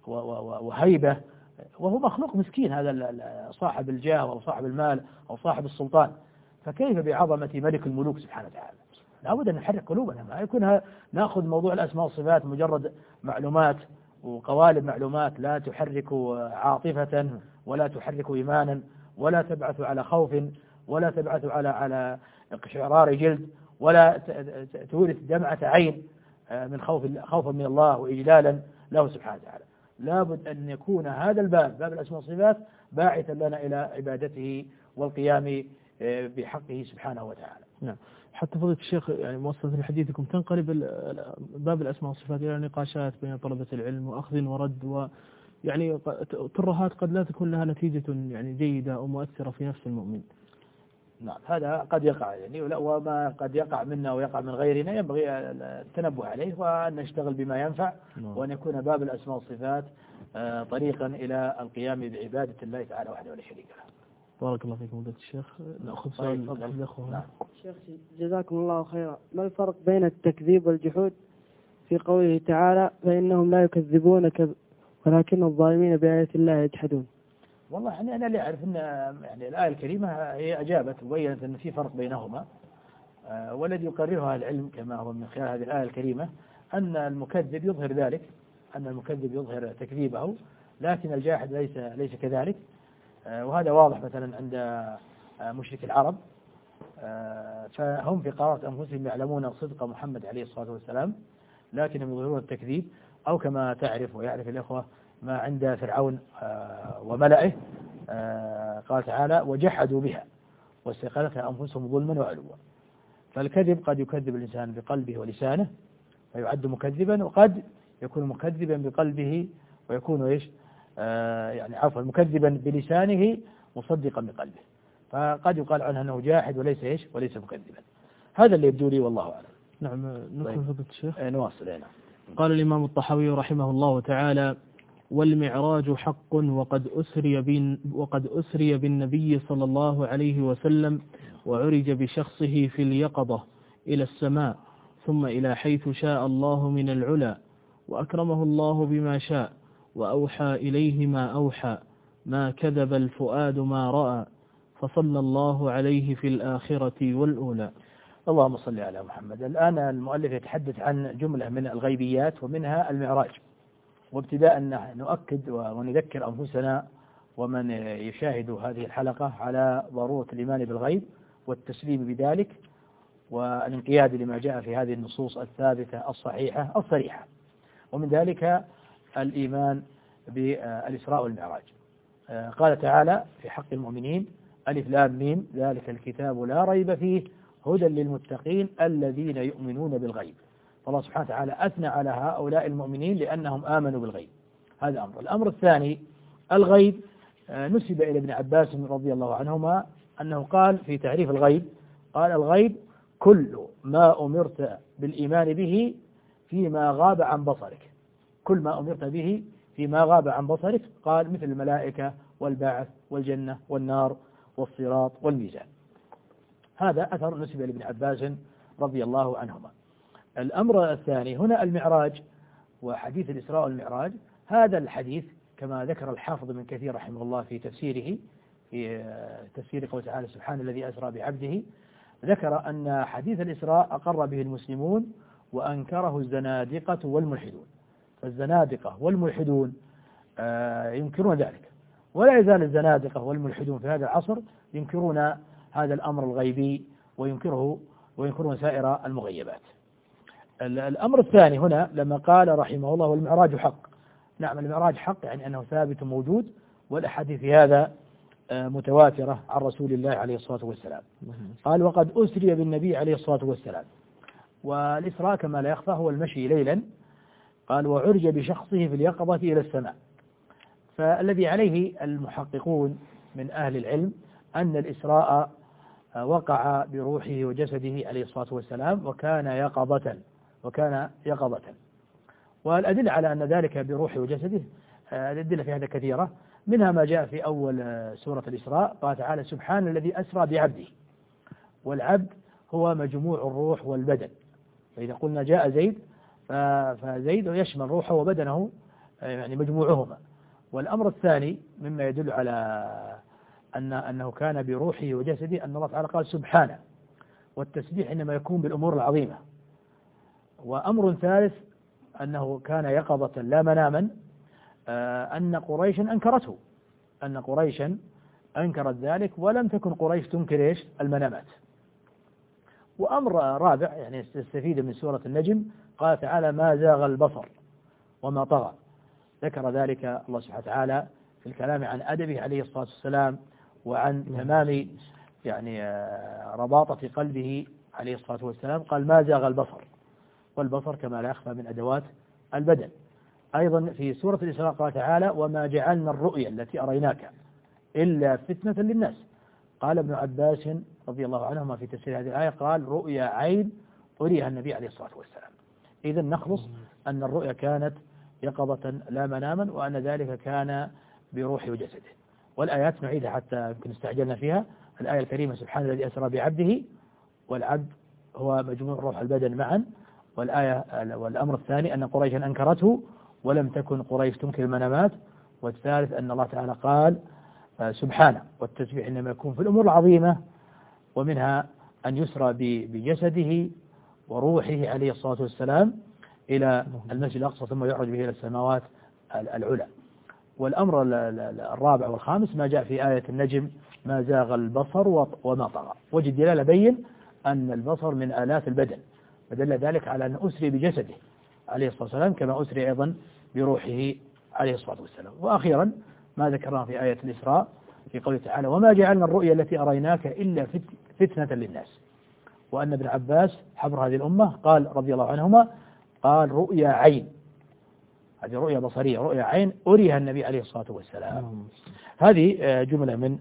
وهيبة، وهو مخلوق مسكين هذا صاحب الجاه أو صاحب المال أو صاحب السلطان، فكيف بعظمة ملك الملوك سبحانه وتعالى؟ لابد أن نحرك قلوبنا، ما يكون نأخذ موضوع الأسماء والصفات مجرد معلومات وقوالب معلومات لا تحرك عاطفة ولا تحرك إيمانا ولا تبعث على خوف ولا تبعث على اقشعرار جلد ولا تورث دمعة عين من خوفا من الله وإجلالا له سبحانه وتعالى. لابد أن يكون هذا الباب باب الأسماء والصفات باعثا لنا إلى عبادته والقيام بحقه سبحانه وتعالى. نعم. حتى فضيلة الشيخ يعني موصلة لحديثكم تنقلب باب الأسماء والصفات إلى نقاشات بين طلبة العلم وأخذ ورد، ويعني ترهات قد لا تكون لها نتيجة يعني جيدة أو مؤثرة في نفس المؤمن. نعم هذا قد يقع يعني، وما قد يقع منا ويقع من غيرنا ينبغي التنبه عليه وأن نشتغل بما ينفع، وأن يكون باب الأسماء والصفات طريقا إلى القيام بعبادة الله تعالى وحده ولا شريك له. بارك الله فيكم فضيلة الشيخ. نأخذ سؤال الأخوة. نعم. شيخ جزاكم الله خيرا، ما الفرق بين التكذيب والجحود في قوله تعالى فإنهم لا يكذبونك ولكن الظالمين بآيات الله يجحدون؟ والله يعني أنا لا أعرف أن يعني الآية الكريمة هي أجابت وبينت أن في فرق بينهما، والذي يقررها العلم كما هو من خلال هذه الآية الكريمة أن المكذب يظهر ذلك، أن المكذب يظهر تكذيبه، لكن الجاحد ليس كذلك. وهذا واضح مثلا عند مشرك العرب، فهم في قرارة أنفسهم يعلمون صدق محمد عليه الصلاة والسلام لكنهم يظهرون التكذيب، أو كما تعرف ويعرف الإخوة ما عند فرعون وملئه، قال تعالى وجحدوا بها واستيقنتها أنفسهم ظلما وعلوا. فالكذب قد يكذب الإنسان بقلبه ولسانه فيعد مكذبا، وقد يكون مكذبا بقلبه ويكون يعني عفوا مكذبا بلسانه مصدقا بقلبه. فقد يقال عنه أنه جاحد وليس إيش وليس مكذبا. هذا اللي يبدو لي والله أعلم. نعم. نكمل فضيلة الشيخ. نواصل هنا. قال الإمام الطحاوي رحمه الله تعالى: والمعراج حق وقد أسري بالنبي صلى الله عليه وسلم وعرج بشخصه في اليقظة إلى السماء ثم إلى حيث شاء الله من العلا، وأكرمه الله بما شاء وأوحى إليه ما أوحى، ما كذب الفؤاد ما رأى، فصلى الله عليه في الآخرة والأولى. اللهم صل على محمد. الآن المؤلف يتحدث عن جملة من الغيبيات ومنها المعراج، وابتداء نؤكد ونذكر أنفسنا ومن يشاهد هذه الحلقة على ضرورة الإيمان بالغيب والتسليم بذلك والانقياد لما جاء في هذه النصوص الثابتة الصحيحة الصريحة، ومن ذلك الإيمان بالإسراء والمعراج. قال تعالى في حق المؤمنين: ألف لام ميم ذلك الكتاب لا ريب فيه هدى للمتقين الذين يؤمنون بالغيب. فالله سبحانه وتعالى أثنى على هؤلاء المؤمنين لأنهم آمنوا بالغيب. هذا أمر. الأمر الثاني الغيب نسب إلى ابن عباس رضي الله عنهما أنه قال في تعريف الغيب، قال: الغيب كل ما أمرت بالإيمان به فيما غاب عن بصرك. كل ما أمرت به فيما غاب عن بصرك، قال مثل الملائكة والبعث والجنة والنار والصراط والميزان. هذا أثر نسب لابن عباس رضي الله عنهما. الأمر الثاني هنا المعراج وحديث الإسراء والمعراج. هذا الحديث كما ذكر الحافظ ابن كثير رحمه الله في تفسيره في تفسير قوله تعالى: سبحان الذي أسرى بعبده، ذكر أن حديث الإسراء أقر به المسلمون وأنكره الزنادقة والملحدون. فالزنادقة والملحدون ينكرون ذلك، ولا يزال الزنادقة والملحدون في هذا العصر ينكرون هذا الأمر الغيبي وينكرون سائر المغيبات. الأمر الثاني هنا لما قال رحمه الله: والمعراج حق. نعم، المعراج حق، يعني أنه ثابت موجود، والأحاديث في هذا متواترة عن رسول الله عليه الصلاة والسلام. قال: وقد أسري بالنبي عليه الصلاة والسلام. والإسراء كما لا يخفى هو المشي ليلا. قال: وعرج بشخصه في اليقظة إلى السماء. فالذي عليه المحققون من أهل العلم أن الإسراء وقع بروحه وجسده عليه الصلاة والسلام وكان يقظة. والأدلة على أن ذلك بروحه وجسده الأدلة في هذا كثيرة، منها ما جاء في أول سورة الإسراء، قال تعالى: سبحان الذي أسرى بعبده. والعبد هو مجموع الروح والبدن. فإذا قلنا جاء زيد فزيد يشمل روحه وبدنه، يعني مجموعهما. والأمر الثاني مما يدل على أنه كان بروحه وجسده أن الله تعالى قال: سبحانه. والتسبيح إنما يكون بالأمور العظيمة. وأمر ثالث أنه كان يقظة لا مناما، أن قريشا أنكرته، أن قريشا أنكرت ذلك، ولم تكن قريش تنكر المنامات. وأمر رابع يعني يستفيد من سورة النجم، قال تعالى: ما زاغ البصر وما طغى. ذكر ذلك الله سبحانه وتعالى في الكلام عن أدبه عليه الصلاة والسلام وعن تمام يعني رباطة قلبه عليه الصلاة والسلام. قال: ما زاغ البصر. والبصر كما لا يخفى من أدوات البدن. أيضا في سورة الإسراء قال تعالى: وما جعلنا الرؤيا التي أريناك إلا فتنة للناس. قال ابن عباس رضي الله عنهما في تفسير هذه الآية، قال: رؤيا عين أريها النبي عليه الصلاة والسلام. إذا نخلص أن الرؤيا كانت يقظة لا مناما، وأن ذلك كان بروح وجسده. والآيات نعيدها حتى يمكن استعجلنا فيها. الآية الكريمة: سبحان الذي أسرى بعبده، والعبد هو مجموع روح البدن معا. والأمر الثاني أن قريشا أنكرته ولم تكن قريش تنكر المنامات. والثالث أن الله تعالى قال: سبحانه. والتسبيح إنما يكون في الأمور العظيمة، ومنها أن يسرى بجسده وروحه عليه الصلاة والسلام إلى المسجد الأقصى ثم يعرج به إلى السماوات العلى. والأمر الرابع والخامس ما جاء في آية النجم: ما زاغ البصر وما طغى. وجه الدلالة بين أن البصر من آلات البدن، فدل ذلك على أن أسري بجسده عليه الصلاة والسلام كما أسري أيضا بروحه عليه الصلاة والسلام. وأخيرا ما ذكرناه في آية الإسراء في قوله تعالى: وما جعلنا الرؤيا التي أريناك إلا فتنة للناس. وأن ابن عباس حبر هذه الأمة قال رضي الله عنهما، قال: رؤيا عين. هذه رؤيا بصرية، رؤيا عين أريها النبي عليه الصلاة والسلام. هذه جملة من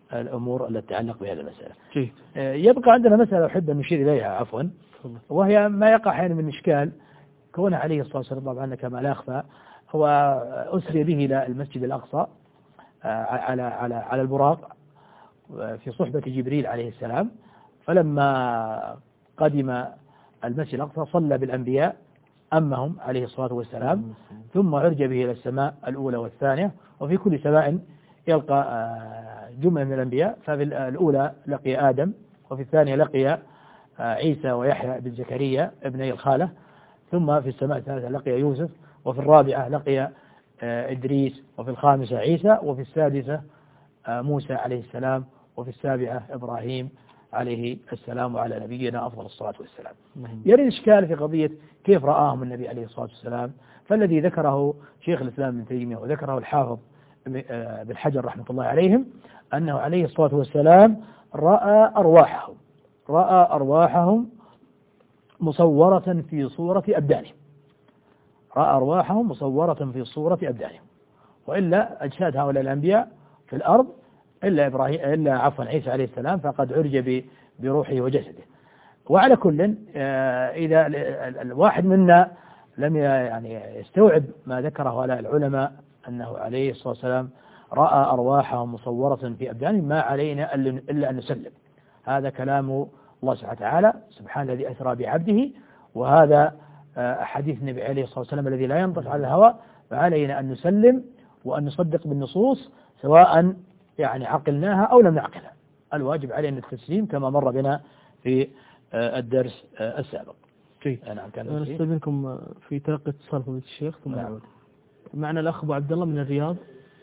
الأمور التي تتعلق بهذه المسألة. جيد. يبقى عندنا مسألة أحب أن نشير إليها عفوا، وهي ما يقع أحيانا من إشكال كونه عليه الصلاة والسلام طبعا كما لا يخفى هو أسري به إلى المسجد الأقصى على البراق في صحبة جبريل عليه السلام، فلما قدم المسجد الأقصى صلى بالأنبياء أمهم عليه الصلاة والسلام، ثم عرج به إلى السماء الأولى والثانية، وفي كل سماء يلقى جملة من الأنبياء، ففي الأولى لقي آدم، وفي الثانية لقي عيسى ويحيى بن زكريا ابني الخالة، ثم في السماء الثالثة لقي يوسف، وفي الرابعة لقي إدريس، وفي الخامسة عيسى، وفي السادسة موسى عليه السلام، وفي السابعة إبراهيم عليه السلام وعلى نبينا أفضل الصلاة والسلام. يرد إشكال في قضية كيف رآهم النبي عليه الصلاة والسلام، فالذي ذكره شيخ الإسلام ابن تيمية وذكره الحافظ بن حجر رحمة الله عليهم أنه عليه الصلاة والسلام رأى أرواحهم مصورة في صورة أبدانهم، رأى أرواحهم مصورة في صورة أبدانهم، وإلا أجساد هؤلاء الأنبياء في الأرض إلا عيسى عليه السلام فقد عرج بروحه وجسده. وعلى كل إذا الواحد منا لم يستوعب ما ذكره هؤلاء العلماء أنه عليه الصلاة والسلام رأى أرواحهم مصورة في أبدانهم، ما علينا إلا أن نسلم. هذا كلام الله سبحانه وتعالى، سبحان الذي أسرى بعبده، وهذا حديث النبي عليه الصلاة والسلام الذي لا ينطق على الهوى، فعلينا أن نسلم وأن نصدق بالنصوص سواء عقلناها أو لم نعقلها. الواجب علينا التسليم كما مر بنا في الدرس السابق. أنا أستاذنكم في تلقي اتصال فضيلة الشيخ ثم نعود. معنا الأخ أبو عبد الله من الرياض.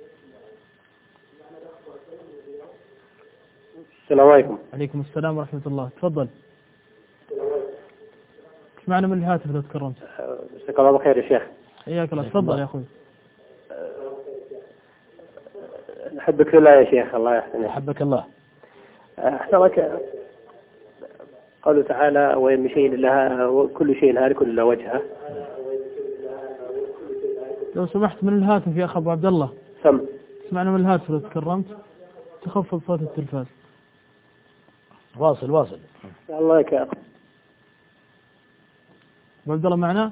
السلام عليكم. عليكم السلام ورحمة الله، تفضل. معنا من الهاتف لو تكرمت. مساك الله بخير يا شيخ. حياك الله، تفضل يا أخوي. نحبك في الله يا شيخ، الله يحسنك. حبك الله. أحسنك قوله تعالى وإن شيء لها كل شيء هالك إلا وجهه. لو سمحت من الهاتف يا أخ أبو عبد الله. اسمعنا من الهاتف لو تكرمت، تخفض صوت التلفاز. واصل. الله يك. أبو عبد الله معنا؟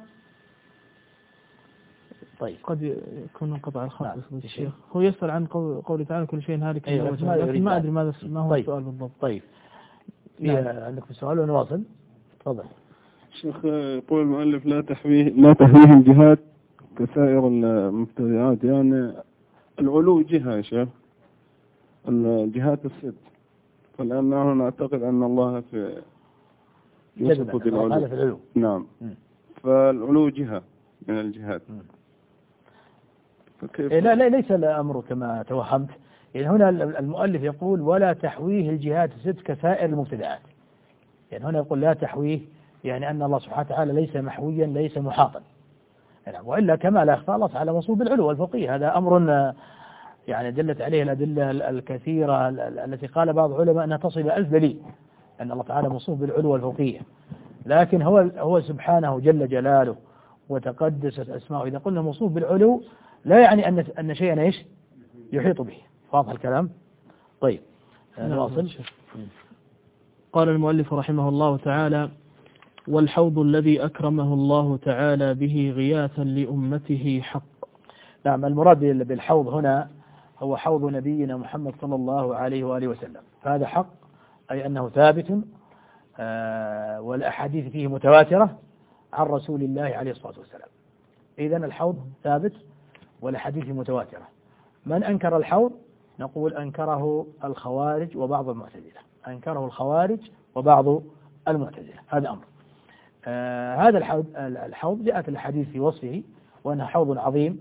طيب. قد يكون انقطع الخط. الشيخ هو يسأل عن قوله تعالى كل شيء هالك إلا وجهه، لكن ما أدري ما هو السؤال بالضبط. طيب. عندك السؤال ونواصل. تفضل. شيخ يقول المؤلف لا تحويه الجهات كسائر المبتدعات، العلو جهة يا شيخ، الجهات الست، فالآن نحن نعتقد أن الله في يوصف بالعلو. نعم. فالعلو جهة من الجهات. لا ليس الأمر كما توهمت. هنا المؤلف يقول ولا تحويه الجهات الست كسائر المبتدعات. هنا يقول لا تحويه، أن الله سبحانه وتعالى ليس محويا، ليس محاطا. وإلا كما لا يخفى الله تعالى موصوف بالعلو والفوقية، هذا أمر دلت عليه الأدلة الكثيرة التي قال بعض العلماء أنها تصل إلى 1000 دليل أن الله تعالى موصوف بالعلو والفوقية. لكن هو سبحانه جل جلاله وتقدست أسماؤه، إذا قلنا موصوف بالعلو لا يعني أن شيئا يحيط به. واضح الكلام؟ طيب نواصل. قال المؤلف رحمه الله تعالى: والحوض الذي أكرمه الله تعالى به غياثا لأمته حق. نعم، المراد بالحوض هنا هو حوض نبينا محمد صلى الله عليه وآله وسلم، فهذا حق، أي أنه ثابت، والأحاديث فيه متواترة عن رسول الله عليه الصلاة والسلام. إذن الحوض ثابت والأحاديث متواترة. من أنكر الحوض نقول أنكره الخوارج وبعض المعتزلة، هذا أمر. هذا الحوض جاءت الحديث في وصفه وأنه حوض عظيم،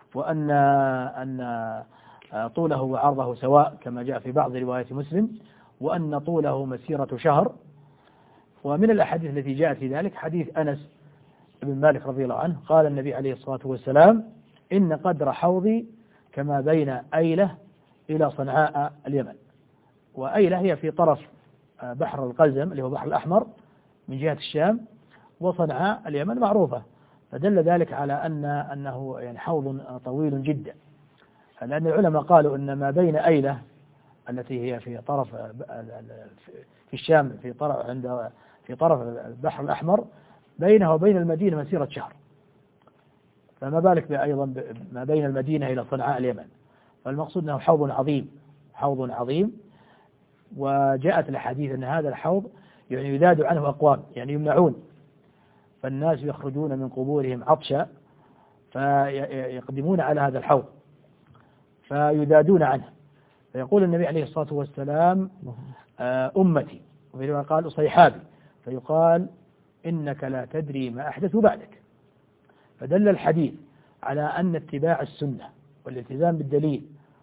وأن طوله وعرضه سواء كما جاء في بعض روايات مسلم، وأن طوله مسيرة شهر. ومن الأحاديث التي جاءت في ذلك حديث أنس بن مالك رضي الله عنه قال النبي عليه الصلاة والسلام: إن قدر حوضي كما بين أيلة إلى صنعاء اليمن. وأيلة هي في طرف بحر القلزم اللي هو بحر الأحمر من جهة الشام، وصنعاء اليمن معروفة، فدل ذلك على أنه حوض طويل جدا، لأن العلماء قالوا أن ما بين أيلة التي هي في طرف في الشام في طرف البحر الأحمر بينها وبين المدينة مسيرة شهر، فما بالك أيضا ما بين المدينة إلى صنعاء اليمن. فالمقصود أنه حوض عظيم، وجاءت الحديث أن هذا الحوض يعني يذاد عنه أقوام، يعني يمنعون، فالناس يخرجون من قبورهم عطشا فيقدمون على هذا الحوض فيذادون عنه، فيقول النبي عليه الصلاة والسلام أمتي، وفي قال أصيحابي، فيقال إنك لا تدري ما أحدث بعدك. فدل الحديث على أن اتباع السنة والالتزام بالدليل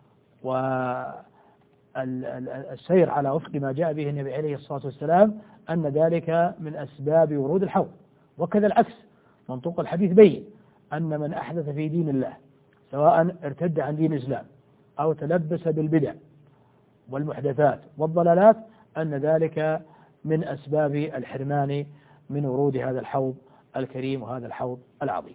والسير على وفق ما جاء به النبي عليه الصلاة والسلام أن ذلك من أسباب ورود الحوض. وكذا العكس، منطوق الحديث بين أن من أحدث في دين الله سواء ارتد عن دين الإسلام أو تلبس بالبدع والمحدثات والضلالات أن ذلك من أسباب الحرمان من ورود هذا الحوض الكريم وهذا الحوض العظيم.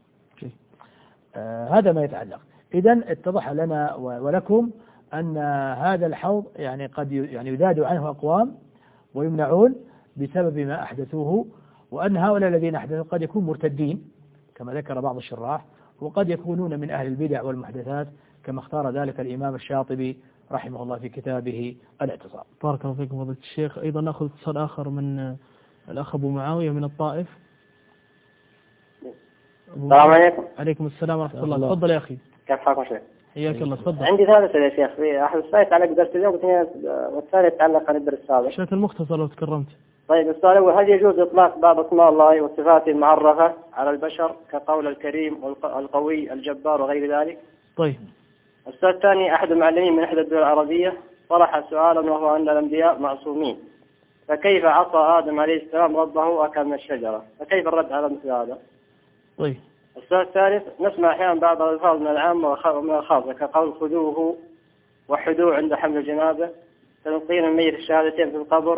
هذا ما يتعلق. إذن اتضح لنا ولكم أن هذا الحوض يعني قد يذاد عنه أقوام ويمنعون بسبب ما أحدثوه، وأن هؤلاء الذين أحدثوا قد يكونوا مرتدين كما ذكر بعض الشراح، وقد يكونون من أهل البدع والمحدثات كما اختار ذلك الإمام الشاطبي رحمه الله في كتابه الاعتصام. بارك الله فيكم فضيلة الشيخ. أيضا نأخذ اتصال آخر من الأخ أبو معاوية من الطائف. السلام عليكم. عليكم السلام ورحمة الله. تفضل يا أخي. كيف حالكم شيخ؟ حياك الله. تفضل. عندي ثلاث أسئلة يا شيخ، في أحد السؤال يتعلق بدرس اليوم والثاني يتعلق عن الدرس السابق. بشكل مختصر لو تكرمت. طيب السؤال الأول، هل يجوز إطلاق بعض أسماء الله وصفاته المعرفة على البشر كقول الكريم والقوي الجبار وغير ذلك؟ طيب. السؤال الثاني، أحد المعلمين من إحدى الدول العربية طرح سؤالا وهو أن الأنبياء معصومين، فكيف عصى آدم عليه السلام ربه وأكل من الشجرة؟ فكيف الرد على مثل هذا؟ طيب. السؤال الثالث، نسمع أحيانا بعض الألفاظ من العامة ومن الخاصة كقول خذوه وحدوه عند حمل الجنازة، تلقين الميت الشهادتين في القبر،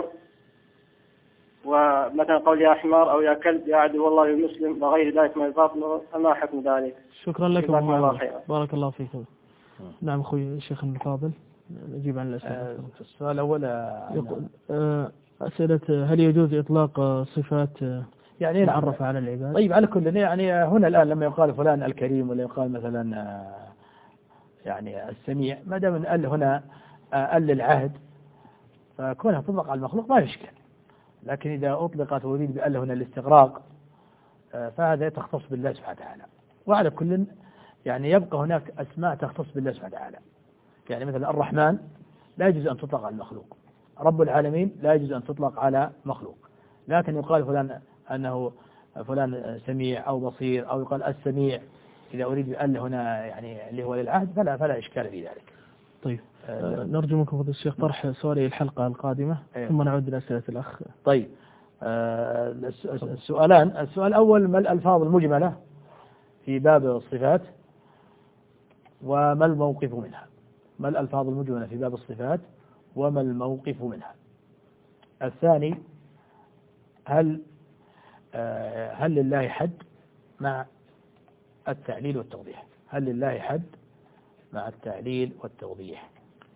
ومثلا قول يا حمار أو يا كلب يا عدو الله المسلم وغير ذلك من الباطل، فما حكم ذلك؟ شكرا لكم. بارك الله فيكم. نعم أخوي الشيخ الفاضل نجيب عن الأسئلة. السؤال الأول أسئلة هل يجوز إطلاق صفات يعني معرفة على العباد؟ طيب على كل يعني هنا الآن لما يقال فلان الكريم ولا يقال مثلا يعني السميع، ما دام أن هنا للعهد فكونها تطلق على المخلوق ما يشكل، لكن إذا أطلقت ويريد بأن هنا الاستغراق فهذا تختص بالله سبحانه وتعالى. وعلى كل يعني يبقى هناك أسماء تختص بالله سبحانه وتعالى، يعني مثلا الرحمن لا يجوز أن تطلق على المخلوق، رب العالمين لا يجوز أن تطلق على مخلوق، لكن يقال فلان أنه فلان سميع أو بصير، أو يقال السميع إذا أريد بأن هنا يعني اللي هو للعهد فلا إشكال في ذلك. طيب نرجو منكم فضيلة الشيخ طرح سؤالي الحلقة القادمة ثم نعود لأسئلة الأخ. طيب السؤالان، السؤال الأول ما الألفاظ المجملة في باب الصفات وما الموقف منها؟ ما الألفاظ المجملة في باب الصفات وما الموقف منها؟ الثاني، هل لله حد مع التعليل والتوضيح؟ هل لله حد مع التعليل والتوضيح؟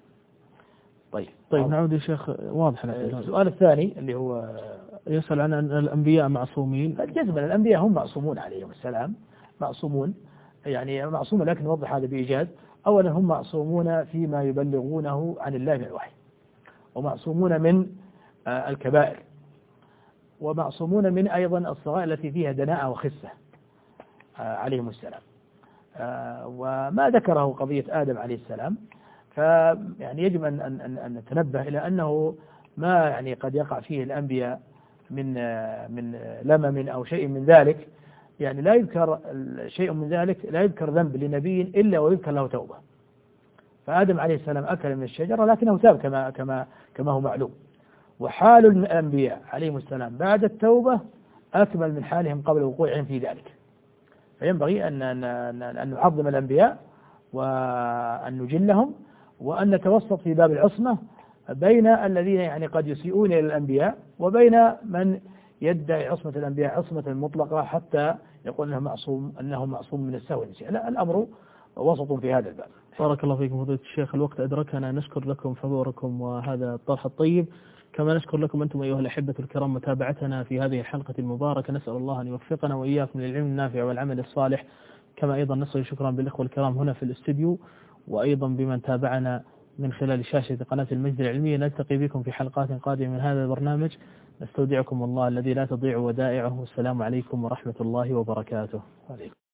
طيب نعود يا شيخ. واضح السؤال الثاني اللي هو يسأل عن أن الأنبياء معصومين. جزما الأنبياء هم معصومون عليهم السلام، معصومون يعني معصومون، لكن نوضح هذا بإيجاز. أولا هم معصومون فيما يبلغونه عن الله من الوحي، ومعصومون من الكبائر، ومعصومون من أيضا الصغائر التي فيها دناءة وخسة عليهم السلام. وما ذكره قضية آدم عليه السلام فيعني يجب أن نتنبه إلى أنه ما يعني قد يقع فيه الأنبياء من لمم أو شيء من ذلك، يعني لا يذكر شيء من ذلك، لا يذكر ذنب لنبي إلا ويذكر له توبة. فآدم عليه السلام أكل من الشجرة لكنه تاب كما هو معلوم. وحال الأنبياء عليهم السلام بعد التوبة أكمل من حالهم قبل وقوعهم في ذلك. فينبغي أن نعظم الأنبياء وأن نجلهم، وأن نتوسط في باب العصمة بين الذين يعني قد يسيئون إلى الأنبياء وبين من يدعي عصمة الأنبياء عصمة مطلقة حتى يقول أنه معصوم من السهو والنسيان. لا، الأمر وسط في هذا الباب. بارك الله فيكم فضيلة الشيخ. الوقت أدركنا، نشكر لكم حضوركم وهذا الطرح الطيب، كما نشكر لكم أنتم أيها الأحبة الكرام متابعتنا في هذه الحلقة المباركة. نسأل الله أن يوفقنا وإياكم للعلم النافع والعمل الصالح، كما أيضا نصل شكرا بالإخوة الكرام هنا في الاستديو، وأيضا بمن تابعنا من خلال شاشة قناة المجد العلمية. نلتقي بكم في حلقات قادمة من هذا البرنامج. نستودعكم الله الذي لا تضيع ودائعه. والسلام عليكم ورحمة الله وبركاته.